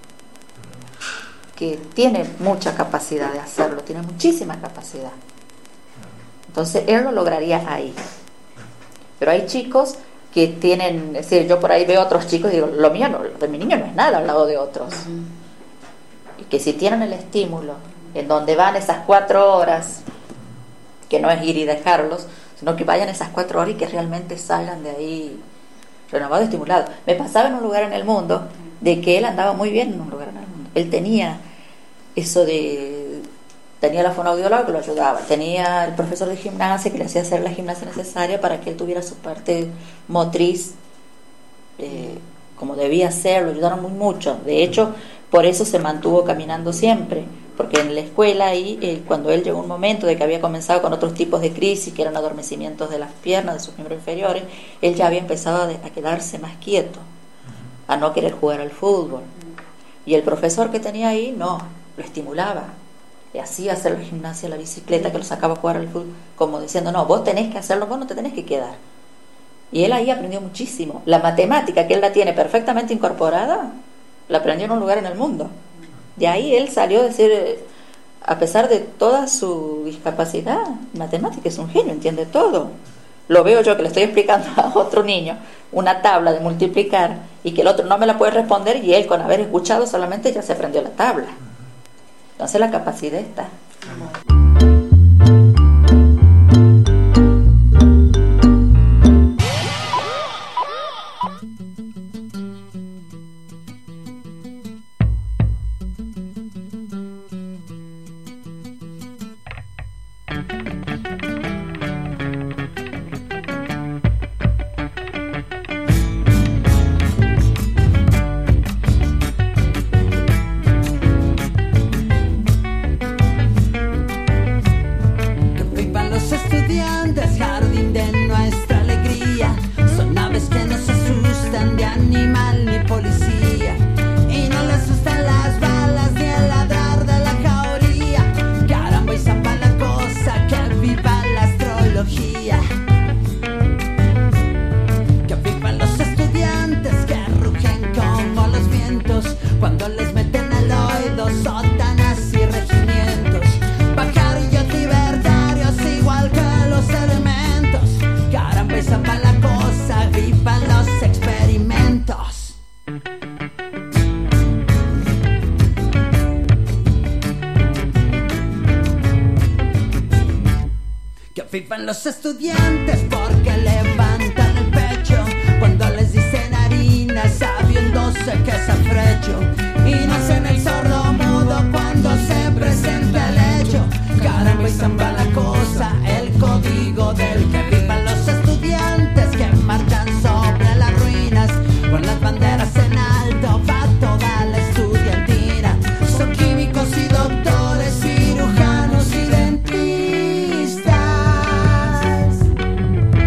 que tiene mucha capacidad de hacerlo, tiene muchísima capacidad, entonces él lo lograría ahí. Pero hay chicos que tienen, es decir, yo por ahí veo otros chicos y digo, lo mío, no, lo de mi niño no es nada al lado de otros. Uh-huh. Y que si tienen el estímulo, en donde van esas cuatro horas, que no es ir y dejarlos, sino que vayan esas cuatro horas y que realmente salgan de ahí renovados, estimulados. Me pasaba en un lugar en el mundo de que él andaba muy bien en un lugar en el mundo. Él tenía eso de... Tenía la fonoaudióloga que lo ayudaba, tenía el profesor de gimnasia que le hacía hacer la gimnasia necesaria para que él tuviera su parte motriz eh, como debía ser, lo ayudaron muy mucho. De hecho, por eso se mantuvo caminando siempre, porque en la escuela ahí, eh, cuando él llegó un momento de que había comenzado con otros tipos de crisis, que eran adormecimientos de las piernas, de sus miembros inferiores, él ya había empezado a, de, a quedarse más quieto, a no querer jugar al fútbol. Y el profesor que tenía ahí, no, lo estimulaba. Le hacía hacer la gimnasia, la bicicleta, que lo sacaba a jugar al fútbol, como diciendo, no, vos tenés que hacerlo, vos no te tenés que quedar. Y él ahí aprendió muchísimo. La matemática, que él la tiene perfectamente incorporada, la aprendió en un lugar en el mundo. De ahí él salió a decir, a pesar de toda su discapacidad, matemática es un genio, entiende todo. Lo veo yo que le estoy explicando a otro niño una tabla de multiplicar y que el otro no me la puede responder y él con haber escuchado solamente ya se aprendió la tabla. Entonces la capacidad está. Vivan los estudiantes porque levantan el pecho cuando les dicen harina, sabiéndose que es afrecho, y no hacen el sordo mudo cuando se presenta el hecho. Caramba y zamba la cosa, el código del que vivan los estudiantes que marchan sobre las ruinas con las banderas en alto, va toda la estudiantina. Son químicos y doctores, cirujanos y dentistas.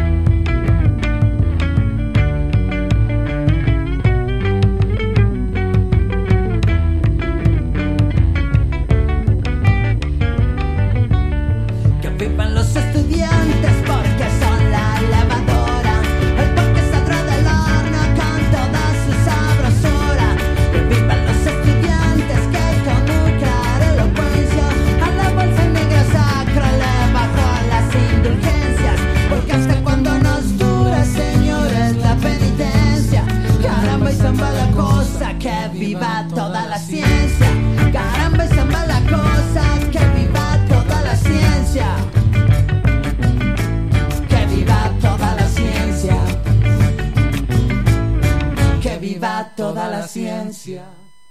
ciencia.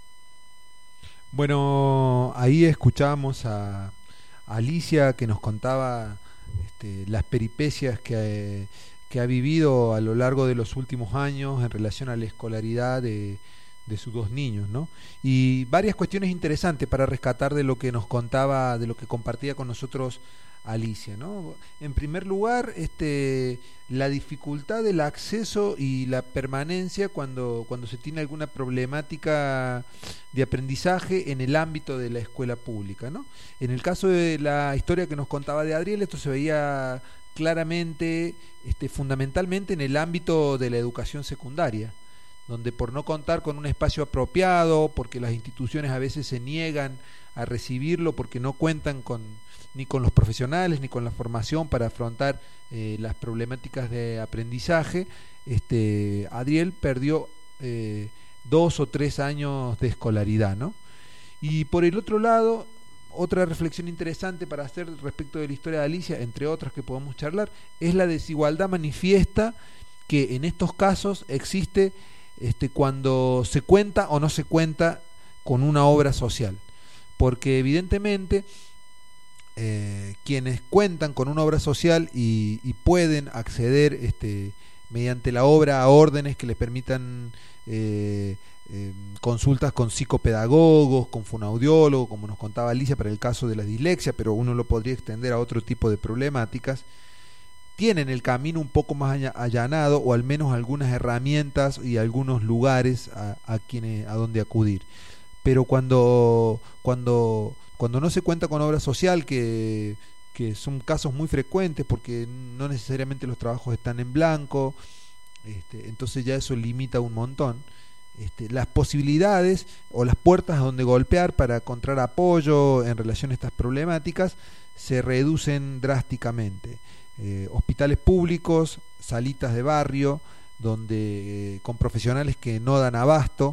Bueno, ahí escuchamos a Alicia que nos contaba este, las peripecias que, que ha vivido a lo largo de los últimos años en relación a la escolaridad de, de sus dos niños, ¿no? Y varias cuestiones interesantes para rescatar de lo que nos contaba, de lo que compartía con nosotros Alicia, ¿no? En primer lugar, este, la dificultad del acceso y la permanencia cuando, cuando se tiene alguna problemática de aprendizaje en el ámbito de la escuela pública, ¿no? En el caso de la historia que nos contaba de Adriel, esto se veía claramente, este, fundamentalmente en el ámbito de la educación secundaria, donde por no contar con un espacio apropiado, porque las instituciones a veces se niegan a recibirlo porque no cuentan con ni con los profesionales ni con la formación para afrontar eh, las problemáticas de aprendizaje, este, Adriel perdió eh, dos o tres años de escolaridad, ¿no? Y por el otro lado, otra reflexión interesante para hacer respecto de la historia de Alicia, entre otras que podemos charlar, es la desigualdad manifiesta que en estos casos existe este, cuando se cuenta o no se cuenta con una obra social, porque evidentemente Eh, quienes cuentan con una obra social y, y pueden acceder este, mediante la obra a órdenes que les permitan eh, eh, consultas con psicopedagogos, con fonoaudiólogos, como nos contaba Alicia para el caso de la dislexia, pero uno lo podría extender a otro tipo de problemáticas, tienen el camino un poco más allanado, o al menos algunas herramientas y algunos lugares a, a, quienes, a donde acudir. Pero cuando, cuando Cuando no se cuenta con obra social, que, que son casos muy frecuentes porque no necesariamente los trabajos están en blanco, este, entonces ya eso limita un montón este, las posibilidades o las puertas a donde golpear para encontrar apoyo en relación a estas problemáticas se reducen drásticamente. Eh, hospitales públicos, salitas de barrio, donde eh, con profesionales que no dan abasto,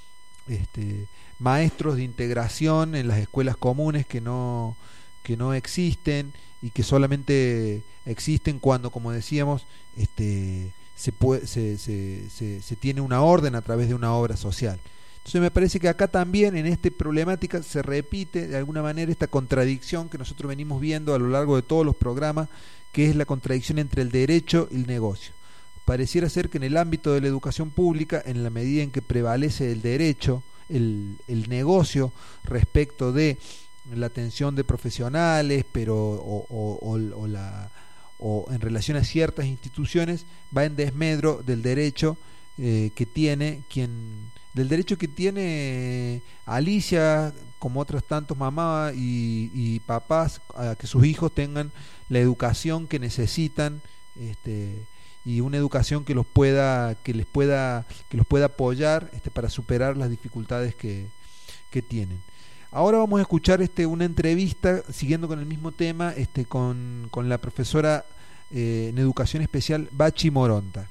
este, maestros de integración en las escuelas comunes que no, que no existen y que solamente existen cuando, como decíamos, este, se, puede, se, se, se, se tiene una orden a través de una obra social. Entonces me parece que acá también en esta problemática se repite de alguna manera esta contradicción que nosotros venimos viendo a lo largo de todos los programas, que es la contradicción entre el derecho y el negocio. Pareciera ser que en el ámbito de la educación pública, en la medida en que prevalece el derecho, El, el negocio respecto de la atención de profesionales, pero o, o, o, o, la, o en relación a ciertas instituciones, va en desmedro del derecho eh, que tiene quien, del derecho que tiene Alicia, como otros tantos mamás y, y papás, a que sus hijos tengan la educación que necesitan, este, y una educación que los pueda que les pueda que los pueda apoyar este, para superar las dificultades que, que tienen. Ahora vamos a escuchar este una entrevista siguiendo con el mismo tema este con, con la profesora eh, en educación especial Bachi Moronta.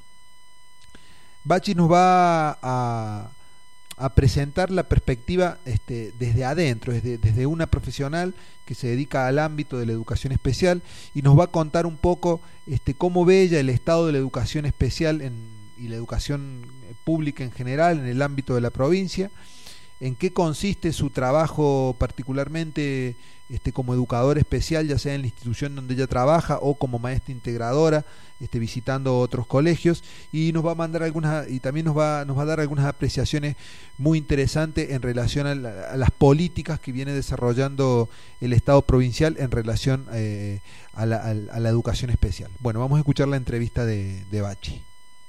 Bachi nos va a, a presentar la perspectiva este, desde adentro, desde, desde una profesional que se dedica al ámbito de la educación especial, y nos va a contar un poco este, cómo ve ella el estado de la educación especial en, y la educación pública en general en el ámbito de la provincia, en qué consiste su trabajo particularmente este, como educadora especial, ya sea en la institución donde ella trabaja o como maestra integradora, este, visitando otros colegios, y nos va a mandar algunas, y también nos va, nos va a dar algunas apreciaciones muy interesantes en relación a, la, a las políticas que viene desarrollando el Estado provincial en relación eh, a, la, a la educación especial. Bueno, vamos a escuchar la entrevista de, de Bachi.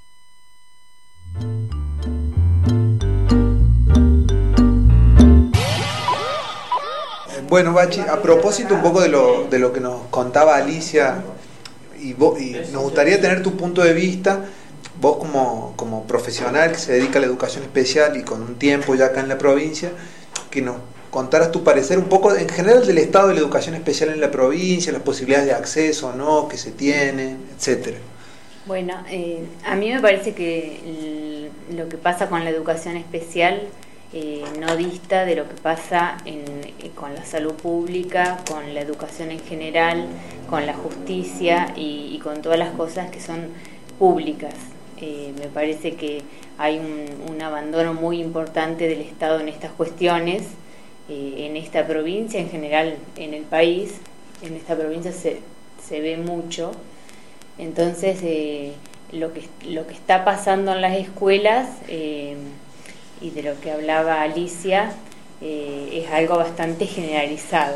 Bueno, Bachi, a propósito un poco de lo, de lo que nos contaba Alicia, y, vos, y nos gustaría tener tu punto de vista, vos como, como profesional que se dedica a la educación especial y con un tiempo ya acá en la provincia, que nos contaras tu parecer un poco en general del estado de la educación especial en la provincia, las posibilidades de acceso o no que se tienen, etcétera. Bueno, eh, a mí me parece que el, lo que pasa con la educación especial Eh, no dista de lo que pasa en, eh, con la salud pública, con la educación en general, con la justicia y, y con todas las cosas que son públicas. Eh, me parece que hay un, un abandono muy importante del Estado en estas cuestiones, eh, en esta provincia, en general en el país. En esta provincia se, se ve mucho. Entonces, eh, lo que, lo que está pasando en las escuelas, eh, y de lo que hablaba Alicia, eh, es algo bastante generalizado,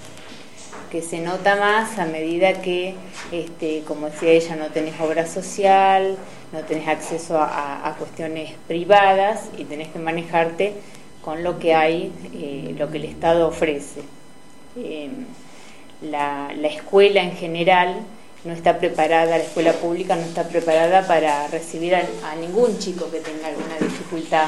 que se nota más a medida que, este, como decía ella, no tenés obra social, no tenés acceso a, a cuestiones privadas y tenés que manejarte con lo que hay, eh, lo que el Estado ofrece. Eh, la, la escuela en general no está preparada, la escuela pública no está preparada para recibir a, a ningún chico que tenga alguna dificultad,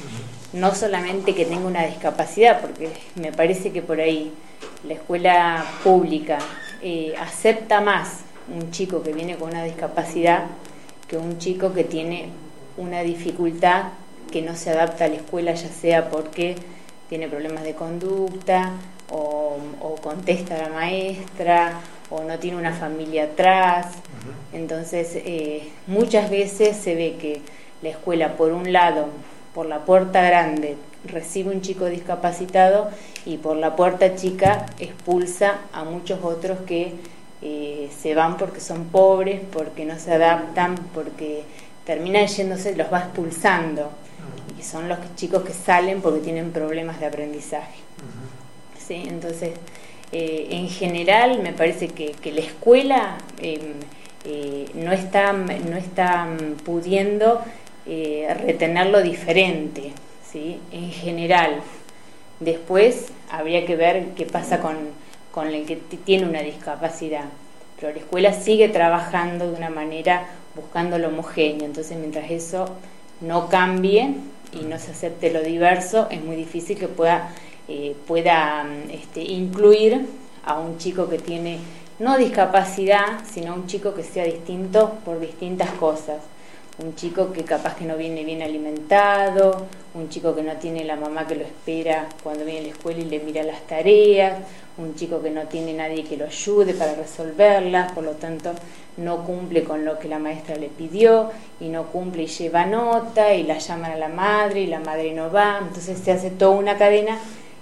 no solamente que tenga una discapacidad, porque me parece que por ahí la escuela pública eh, acepta más un chico que viene con una discapacidad que un chico que tiene una dificultad que no se adapta a la escuela, ya sea porque tiene problemas de conducta o, o contesta a la maestra o no tiene una familia atrás. Entonces eh, muchas veces se ve que la escuela, por un lado, por la puerta grande recibe un chico discapacitado y por la puerta chica expulsa a muchos otros que eh, se van porque son pobres, porque no se adaptan, porque terminan yéndose, los va expulsando, y son los chicos que salen porque tienen problemas de aprendizaje. ¿Sí? Entonces, eh, en general me parece que, que la escuela eh, eh, no está, no está pudiendo eh, retener lo diferente, ¿sí? En general. Después habría que ver qué pasa con, con el que tiene una discapacidad, pero la escuela sigue trabajando de una manera buscando lo homogéneo. Entonces, mientras eso no cambie y no se acepte lo diverso, es muy difícil que pueda, eh, pueda este, incluir a un chico que tiene no discapacidad, sino un chico que sea distinto por distintas cosas. Un chico que capaz que no viene bien alimentado, un chico que no tiene la mamá que lo espera cuando viene a la escuela y le mira las tareas, un chico que no tiene nadie que lo ayude para resolverlas, por lo tanto no cumple con lo que la maestra le pidió y no cumple y lleva nota y la llaman a la madre y la madre no va, entonces se hace toda una cadena.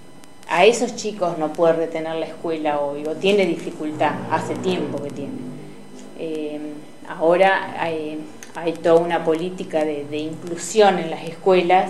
A esos chicos no puede retener la escuela hoy, o tiene dificultad, hace tiempo que tiene. Eh, ahora hay... hay toda una política de, de inclusión en las escuelas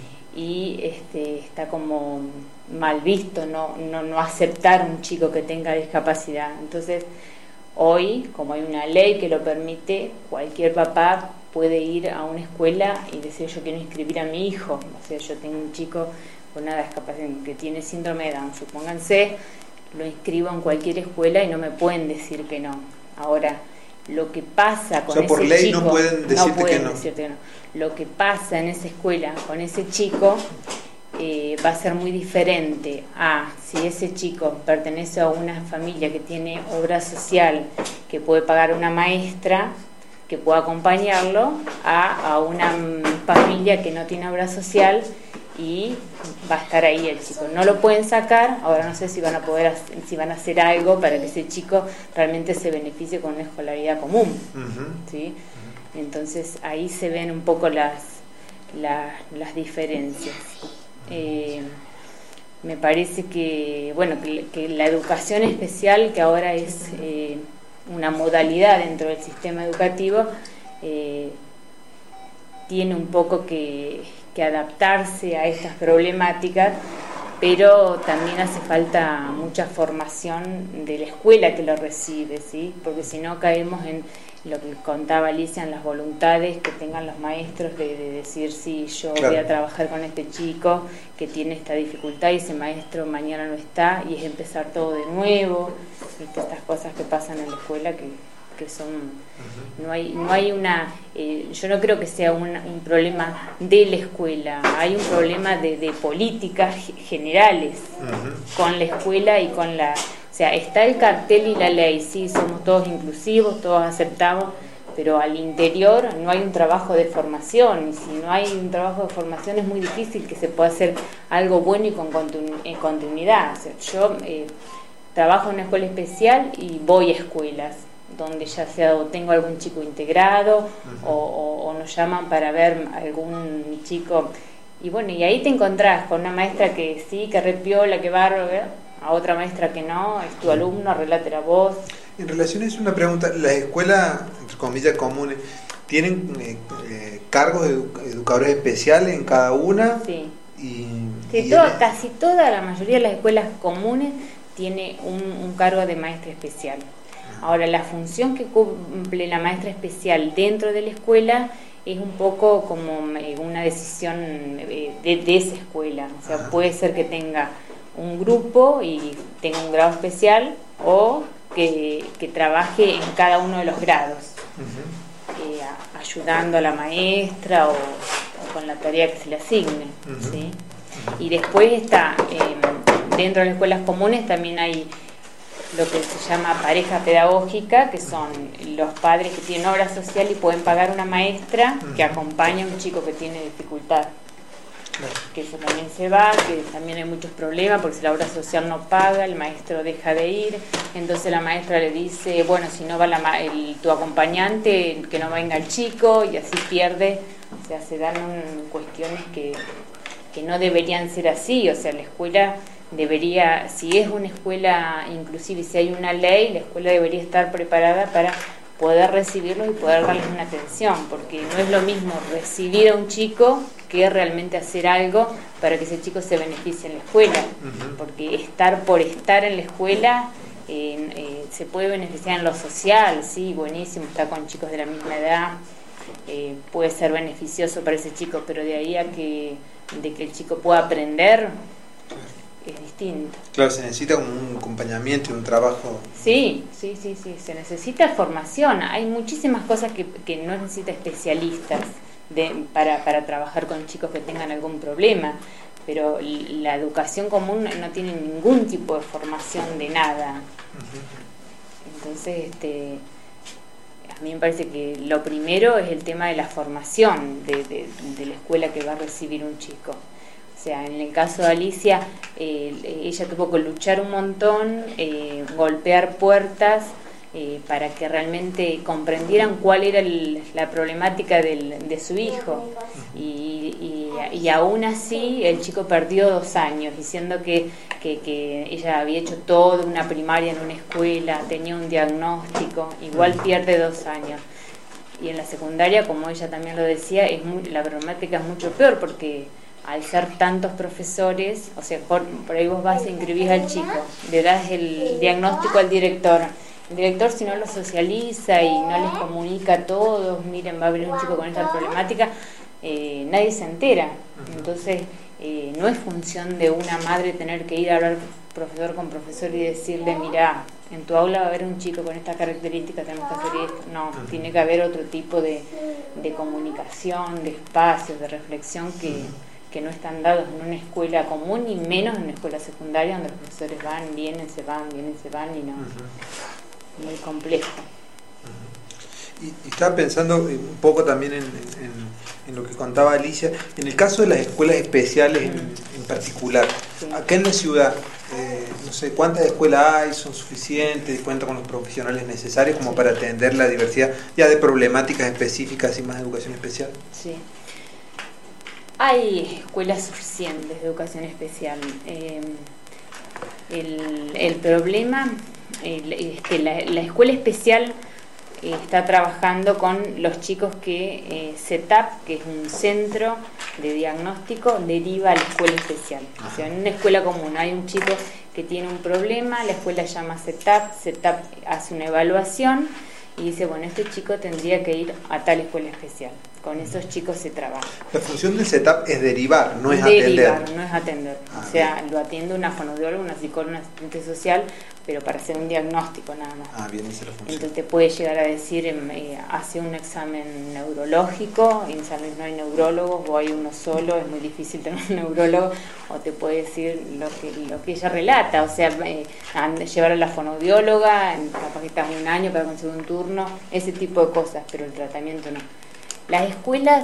y este, está como mal visto no, no, no aceptar un chico que tenga discapacidad. Entonces, hoy, como hay una ley que lo permite, cualquier papá puede ir a una escuela y decir: yo quiero inscribir a mi hijo. O sea, yo tengo un chico con una discapacidad que tiene síndrome de Down, supónganse, lo inscribo en cualquier escuela y no me pueden decir que no. Ahora, lo que pasa con o sea, ese por ley chico, no pueden decirte, no pueden que, no. decirte que no. Lo que pasa en esa escuela con ese chico eh, va a ser muy diferente a si ese chico pertenece a una familia que tiene obra social, que puede pagar una maestra que pueda acompañarlo, a, a una familia que no tiene obra social y va a estar ahí el chico. No lo pueden sacar. Ahora no sé si van a poder hacer, si van a hacer algo para que ese chico realmente se beneficie con una escolaridad común. Uh-huh. ¿Sí? Uh-huh. Entonces ahí se ven un poco las las, las diferencias. Eh, me parece que bueno que, que la educación especial, que ahora es eh, una modalidad dentro del sistema educativo, eh, tiene un poco que que adaptarse a estas problemáticas, pero también hace falta mucha formación de la escuela que lo recibe, ¿sí? Porque si no caemos en lo que contaba Alicia, en las voluntades que tengan los maestros de, de decir: sí, yo claro. voy a trabajar con este chico que tiene esta dificultad y ese maestro mañana no está, y es empezar todo de nuevo, ¿viste? Estas cosas que pasan en la escuela que que son uh-huh. no hay no hay una eh, yo no creo que sea un, un problema de la escuela, hay un problema de, de políticas generales uh-huh. con la escuela y con la, o sea, está el cartel y la ley, sí, somos todos inclusivos, todos aceptamos, pero al interior no hay un trabajo de formación, y si no hay un trabajo de formación es muy difícil que se pueda hacer algo bueno y con continu- en continuidad. O sea, yo eh, trabajo en una escuela especial y voy a escuelas, donde ya sea o tengo algún chico integrado uh-huh. o, o, o nos llaman para ver algún chico. Y bueno, y ahí te encontrás con una maestra que sí, que repiola, que bárbaro, a otra maestra que no, es tu alumno, arreglate la voz. En relación a eso, una pregunta, las escuelas, entre comillas, comunes, ¿tienen eh, eh, cargos de edu- educadores especiales en cada una? Sí, y, sí y todo, el... casi toda la mayoría de las escuelas comunes tiene un, un cargo de maestra especial. Ahora, la función que cumple la maestra especial dentro de la escuela es un poco como una decisión de, de esa escuela. O sea, puede ser que tenga un grupo y tenga un grado especial o que, que trabaje en cada uno de los grados, uh-huh. eh, ayudando a la maestra o, o con la tarea que se le asigne. Uh-huh. ¿Sí? Y después está, eh, dentro de las escuelas comunes también hay lo que se llama pareja pedagógica, que son los padres que tienen obra social y pueden pagar una maestra que acompaña a un chico que tiene dificultad. Que eso también se va, que también hay muchos problemas porque si la obra social no paga, el maestro deja de ir, entonces la maestra le dice, bueno, si no va la, el, tu acompañante, que no venga el chico, y así pierde. O sea, se dan un, cuestiones que, que no deberían ser así. O sea, la escuela debería, si es una escuela inclusive, si hay una ley, la escuela debería estar preparada para poder recibirlos y poder darles una atención, porque no es lo mismo recibir a un chico que realmente hacer algo para que ese chico se beneficie en la escuela, uh-huh. porque estar por estar en la escuela eh, eh, se puede beneficiar en lo social, sí, buenísimo, está con chicos de la misma edad, eh, puede ser beneficioso para ese chico, pero de ahí a que, de que el chico pueda aprender, es distinto. Claro, se necesita un acompañamiento y un trabajo. Sí, sí, sí, sí, se necesita formación. Hay muchísimas cosas que, que no necesita especialistas de, para, para trabajar con chicos que tengan algún problema, pero la educación común no tiene ningún tipo de formación de nada. Uh-huh. Entonces, este, a mí me parece que lo primero es el tema de la formación de, de, de la escuela que va a recibir un chico. O sea, en el caso de Alicia, eh, ella tuvo que luchar un montón, eh, golpear puertas eh, para que realmente comprendieran cuál era el, la problemática del, de su hijo. Y, y, y aún así el chico perdió dos años, diciendo que, que, que ella había hecho toda una primaria en una escuela, tenía un diagnóstico, igual pierde dos años. Y en la secundaria, como ella también lo decía, es muy, la problemática es mucho peor porque al ser tantos profesores, o sea, por, por ahí vos vas e inscribís al chico, le das el diagnóstico al director. El director, si no lo socializa y no les comunica a todos, miren, va a haber un chico con esta problemática, eh, nadie se entera. Entonces, eh, no es función de una madre tener que ir a hablar profesor con profesor y decirle, mira, en tu aula va a haber un chico con estas características, tenemos que hacer esto. No, tiene que haber otro tipo de, de comunicación, de espacios, de reflexión que... que no están dados en una escuela común y menos en una escuela secundaria donde los profesores van, vienen, se van, vienen, se van y no, uh-huh. muy complejo. Uh-huh. Y, y estaba pensando un poco también en, en, en lo que contaba Alicia, en el caso de las escuelas especiales uh-huh. en, en particular, sí. Acá en la ciudad, eh, no sé cuántas escuelas hay, son suficientes, cuentan con los profesionales necesarios como sí. para atender la diversidad ya de problemáticas específicas y más de educación especial. Sí. Hay escuelas suficientes de educación especial. Eh, el, el problema el, es que la, la escuela especial eh, está trabajando con los chicos que eh, CETAP, que es un centro de diagnóstico, deriva a la escuela especial. O sea, en una escuela común hay un chico que tiene un problema, la escuela llama CETAP, CETAP hace una evaluación y dice, bueno, este chico tendría que ir a tal escuela especial. Con esos chicos se trabaja. La función del CETAP es derivar, no es derivar, atender. no es atender. Ah, o sea, bien. Lo atiende una fonoaudióloga, una psicóloga, una asistente social, pero para hacer un diagnóstico nada más. Ah, bien, esa es la función. Entonces te puede llegar a decir, eh, hace un examen neurológico, en San Luis no hay neurólogos, o hay uno solo, es muy difícil tener un neurólogo, o te puede decir lo que, lo que ella relata, o sea, eh, llevar a la fonoaudióloga, capaz que estás un año para conseguir un turno, ese tipo de cosas, pero el tratamiento no. Las escuelas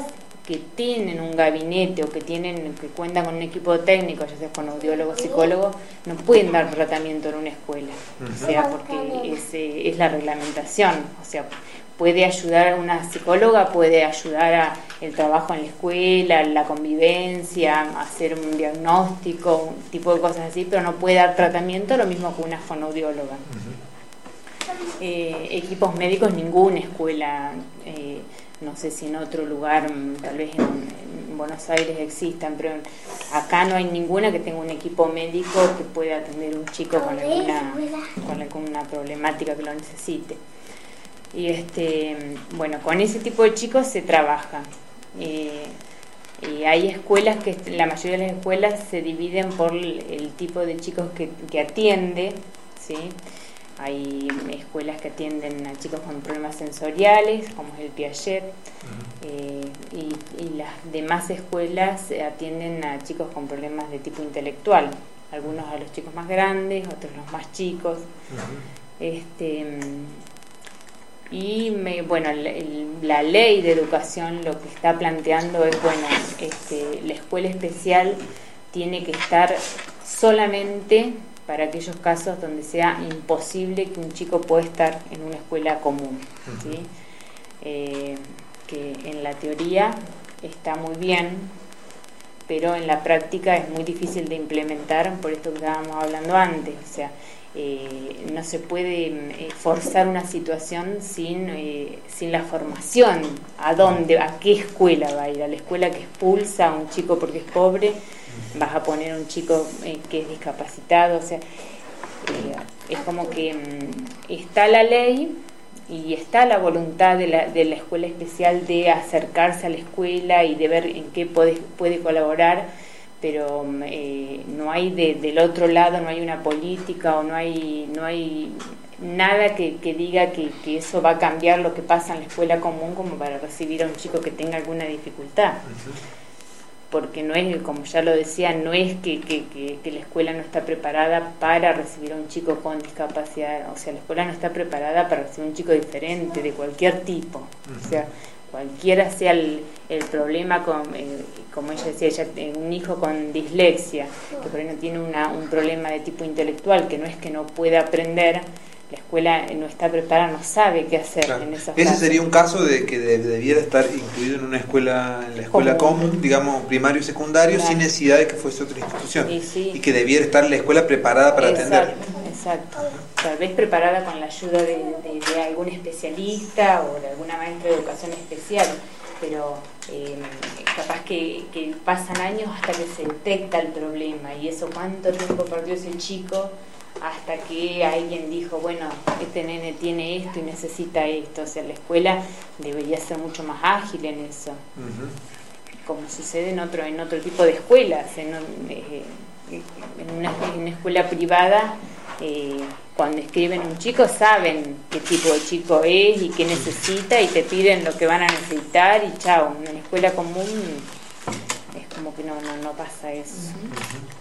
que tienen un gabinete o que tienen que cuentan con un equipo técnico, ya sea con audiólogo, psicólogo, no pueden dar tratamiento en una escuela, o sea, porque es, eh, es la reglamentación, o sea, puede ayudar una psicóloga, puede ayudar a el trabajo en la escuela, la convivencia, hacer un diagnóstico, un tipo de cosas así, pero no puede dar tratamiento, lo mismo que una fonoaudióloga. Uh-huh. eh, equipos médicos, ninguna escuela, eh, no sé si en otro lugar, tal vez en, en Buenos Aires existan, pero acá no hay ninguna que tenga un equipo médico que pueda atender a un chico con alguna, con alguna problemática que lo necesite. Y este, bueno, con ese tipo de chicos se trabaja. Eh, y hay escuelas que, la mayoría de las escuelas se dividen por el, el tipo de chicos que, que atiende, ¿sí? Hay escuelas que atienden a chicos con problemas sensoriales, como es el Piaget, uh-huh. eh, y, y las demás escuelas atienden a chicos con problemas de tipo intelectual, algunos a los chicos más grandes, otros los más chicos. Uh-huh. Este, y me, bueno, el, el, la ley de educación lo que está planteando es, bueno, este, la escuela especial tiene que estar solamente para aquellos casos donde sea imposible que un chico pueda estar en una escuela común, ¿sí? Uh-huh. eh, que en la teoría está muy bien, pero en la práctica es muy difícil de implementar, por esto que estábamos hablando antes, o sea, eh, no se puede eh, forzar una situación sin, eh, sin la formación, a dónde, a qué escuela va a ir, a la escuela que expulsa a un chico porque es pobre, vas a poner un chico eh, que es discapacitado, o sea, eh, es como que mm, está la ley y está la voluntad de la, de la escuela especial de acercarse a la escuela y de ver en qué puede, puede colaborar, pero eh, no hay de, del otro lado, no hay una política o no hay, no hay nada que, que diga que, que eso va a cambiar lo que pasa en la escuela común como para recibir a un chico que tenga alguna dificultad. Uh-huh. Porque no es, como ya lo decía, no es que, que, que, que la escuela no está preparada para recibir a un chico con discapacidad, o sea, la escuela no está preparada para recibir a un chico diferente, de cualquier tipo, uh-huh. o sea, cualquiera sea el, el problema, con, eh, como ella decía, ella, eh, un hijo con dislexia, que por ahí no tiene una, un problema de tipo intelectual, que no es que no pueda aprender, la escuela no está preparada, no sabe qué hacer, claro. En esos Ese casos. sería un caso de que de, debiera estar incluido en una escuela, en la escuela común, común digamos primario y secundario, claro. Sin necesidad de que fuese otra institución, y, sí. y que debiera estar la escuela preparada para exacto, atender. Exacto, tal vez preparada con la ayuda de, de, de algún especialista o de alguna maestra de educación especial, pero eh, capaz que, que pasan años hasta que se detecta el problema, y eso cuánto tiempo perdió ese chico hasta que alguien dijo, bueno, este nene tiene esto y necesita esto. O sea, la escuela debería ser mucho más ágil en eso, uh-huh. como sucede en otro en otro tipo de escuelas. En, eh, en, una, en una escuela privada, eh, cuando escriben un chico saben qué tipo de chico es y qué necesita, y te piden lo que van a necesitar y chao. En una escuela común es como que no, no, no pasa eso. Uh-huh. Uh-huh.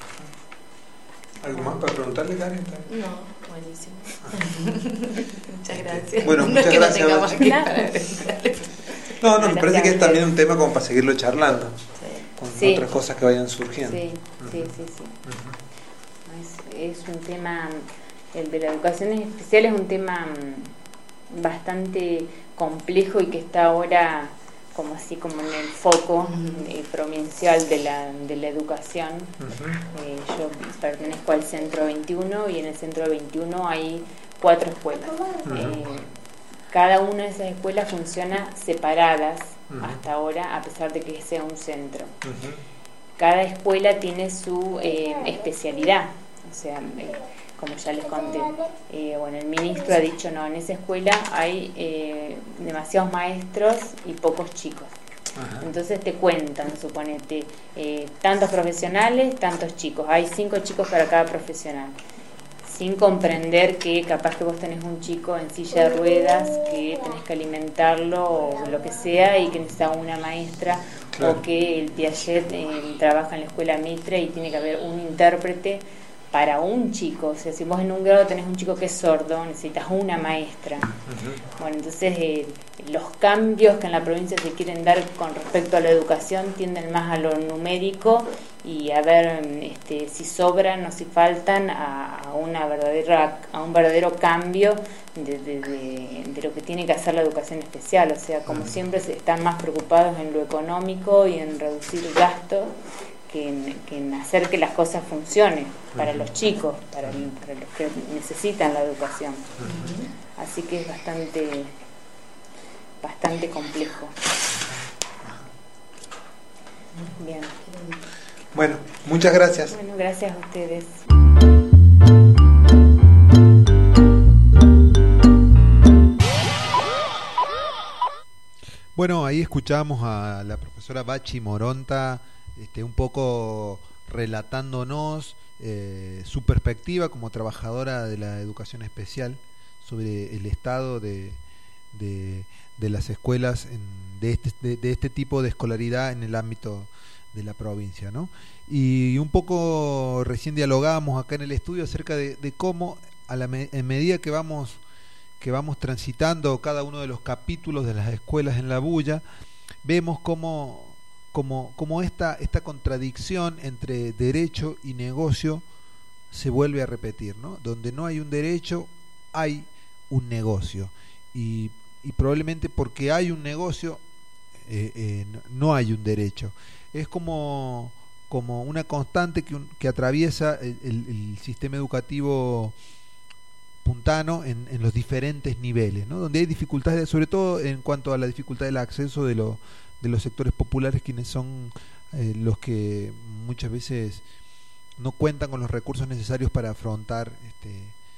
¿Algo más para preguntarle, Karen? No, buenísimo. Muchas gracias. Bueno, muchas no es que gracias. No, aquí para no, no, me parece que es también un tema como para seguirlo charlando, sí. Con sí. otras cosas que vayan surgiendo. Sí, uh-huh. sí, sí, sí. Uh-huh. Es, es un tema, el de la educación especial es un tema bastante complejo y que está ahora como así como en el foco uh-huh. eh, provincial de la, de la educación. Uh-huh. eh, yo pertenezco al Centro veintiuno y en el Centro veintiuno hay cuatro escuelas. Uh-huh. eh, cada una de esas escuelas funciona separadas uh-huh. hasta ahora, a pesar de que sea un centro. Uh-huh. Cada escuela tiene su eh, especialidad, o sea, eh, como ya les conté, eh, bueno, el ministro ha dicho, no, en esa escuela hay eh, demasiados maestros y pocos chicos. Ajá. Entonces te cuentan, suponete, eh, tantos profesionales, tantos chicos, hay cinco chicos para cada profesional, sin comprender que capaz que vos tenés un chico en silla de ruedas, que tenés que alimentarlo o lo que sea, y que necesita una maestra, claro. O que el Piaget eh, trabaja en la escuela Mitre y tiene que haber un intérprete para un chico. O sea, si vos en un grado tenés un chico que es sordo, necesitas una maestra. Uh-huh. Bueno, entonces eh, los cambios que en la provincia se quieren dar con respecto a la educación tienden más a lo numérico y a ver este, si sobran o si faltan a, a una verdadera a un verdadero cambio de, de, de, de lo que tiene que hacer la educación especial. O sea, como siempre están más preocupados en lo económico y en reducir gastos que en, que en hacer que las cosas funcionen para los chicos, para, el, para los que necesitan la educación. Así que es bastante bastante complejo. Bien. Bueno, muchas gracias. Bueno, gracias a ustedes. Bueno, ahí escuchamos a la profesora Bachi Moronta, este, un poco relatándonos eh, su perspectiva como trabajadora de la educación especial sobre el estado de, de, de las escuelas en, de, este, de, de este tipo de escolaridad en el ámbito de la provincia, ¿no? Y un poco recién dialogábamos acá en el estudio acerca de, de cómo a la me, en medida que vamos que vamos transitando cada uno de los capítulos de las escuelas en la bulla, vemos cómo, cómo, cómo esta, esta contradicción entre derecho y negocio se vuelve a repetir, ¿no? Donde no hay un derecho, hay un negocio. Y, y probablemente porque hay un negocio, eh, eh, no hay un derecho. Es como, como una constante que, un, que atraviesa el, el, el sistema educativo puntano en, en los diferentes niveles, ¿no? Donde hay dificultades, sobre todo en cuanto a la dificultad del acceso de, lo, de los sectores populares, quienes son eh, los que muchas veces no cuentan con los recursos necesarios para afrontar, este,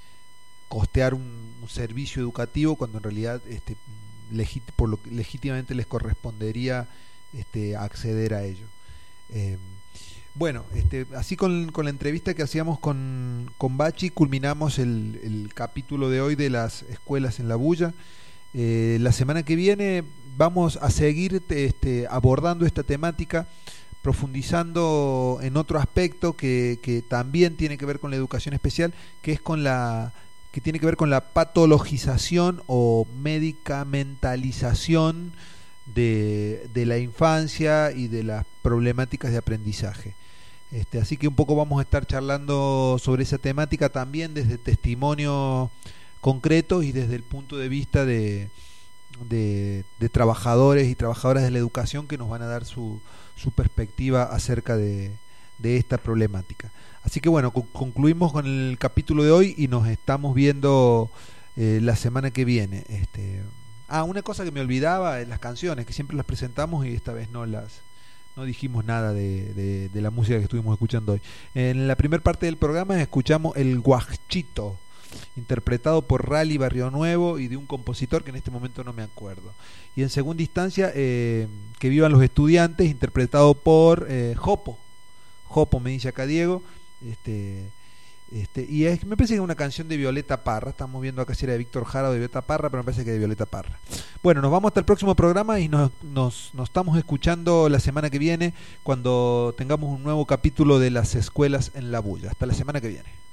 costear un, un servicio educativo, cuando en realidad este, legit, por lo que legítimamente les correspondería este, acceder a ello. Eh, Bueno, este, así con, con la entrevista que hacíamos con, con Bachi, culminamos el, el capítulo de hoy de las escuelas en la bulla. Eh, la semana que viene vamos a seguir este, abordando esta temática, profundizando en otro aspecto que, que también tiene que ver con la educación especial, que es con la que tiene que ver con la patologización o medicamentalización de, de la infancia y de las problemáticas de aprendizaje. Este, así que un poco vamos a estar charlando sobre esa temática también desde testimonios concretos y desde el punto de vista de, de, de trabajadores y trabajadoras de la educación que nos van a dar su, su perspectiva acerca de, de esta problemática. Así que bueno, con, concluimos con el capítulo de hoy y nos estamos viendo eh, la semana que viene. Este, ah, una cosa que me olvidaba, las canciones, que siempre las presentamos y esta vez no las... no dijimos nada de, de, de la música que estuvimos escuchando hoy. En la primera parte del programa escuchamos El Guachito, interpretado por Rally Barrio Nuevo y de un compositor que en este momento no me acuerdo. Y en segunda instancia, eh, Que Vivan los Estudiantes, interpretado por eh, Jopo. Jopo, me dice acá Diego. Este, este, y es, me parece que es una canción de Violeta Parra. Estamos viendo acá si era de Víctor Jara o de Violeta Parra, pero me parece que de Violeta Parra. Bueno, nos vamos hasta el próximo programa y nos, nos, nos estamos escuchando la semana que viene, cuando tengamos un nuevo capítulo de las escuelas en la bulla. Hasta la semana que viene.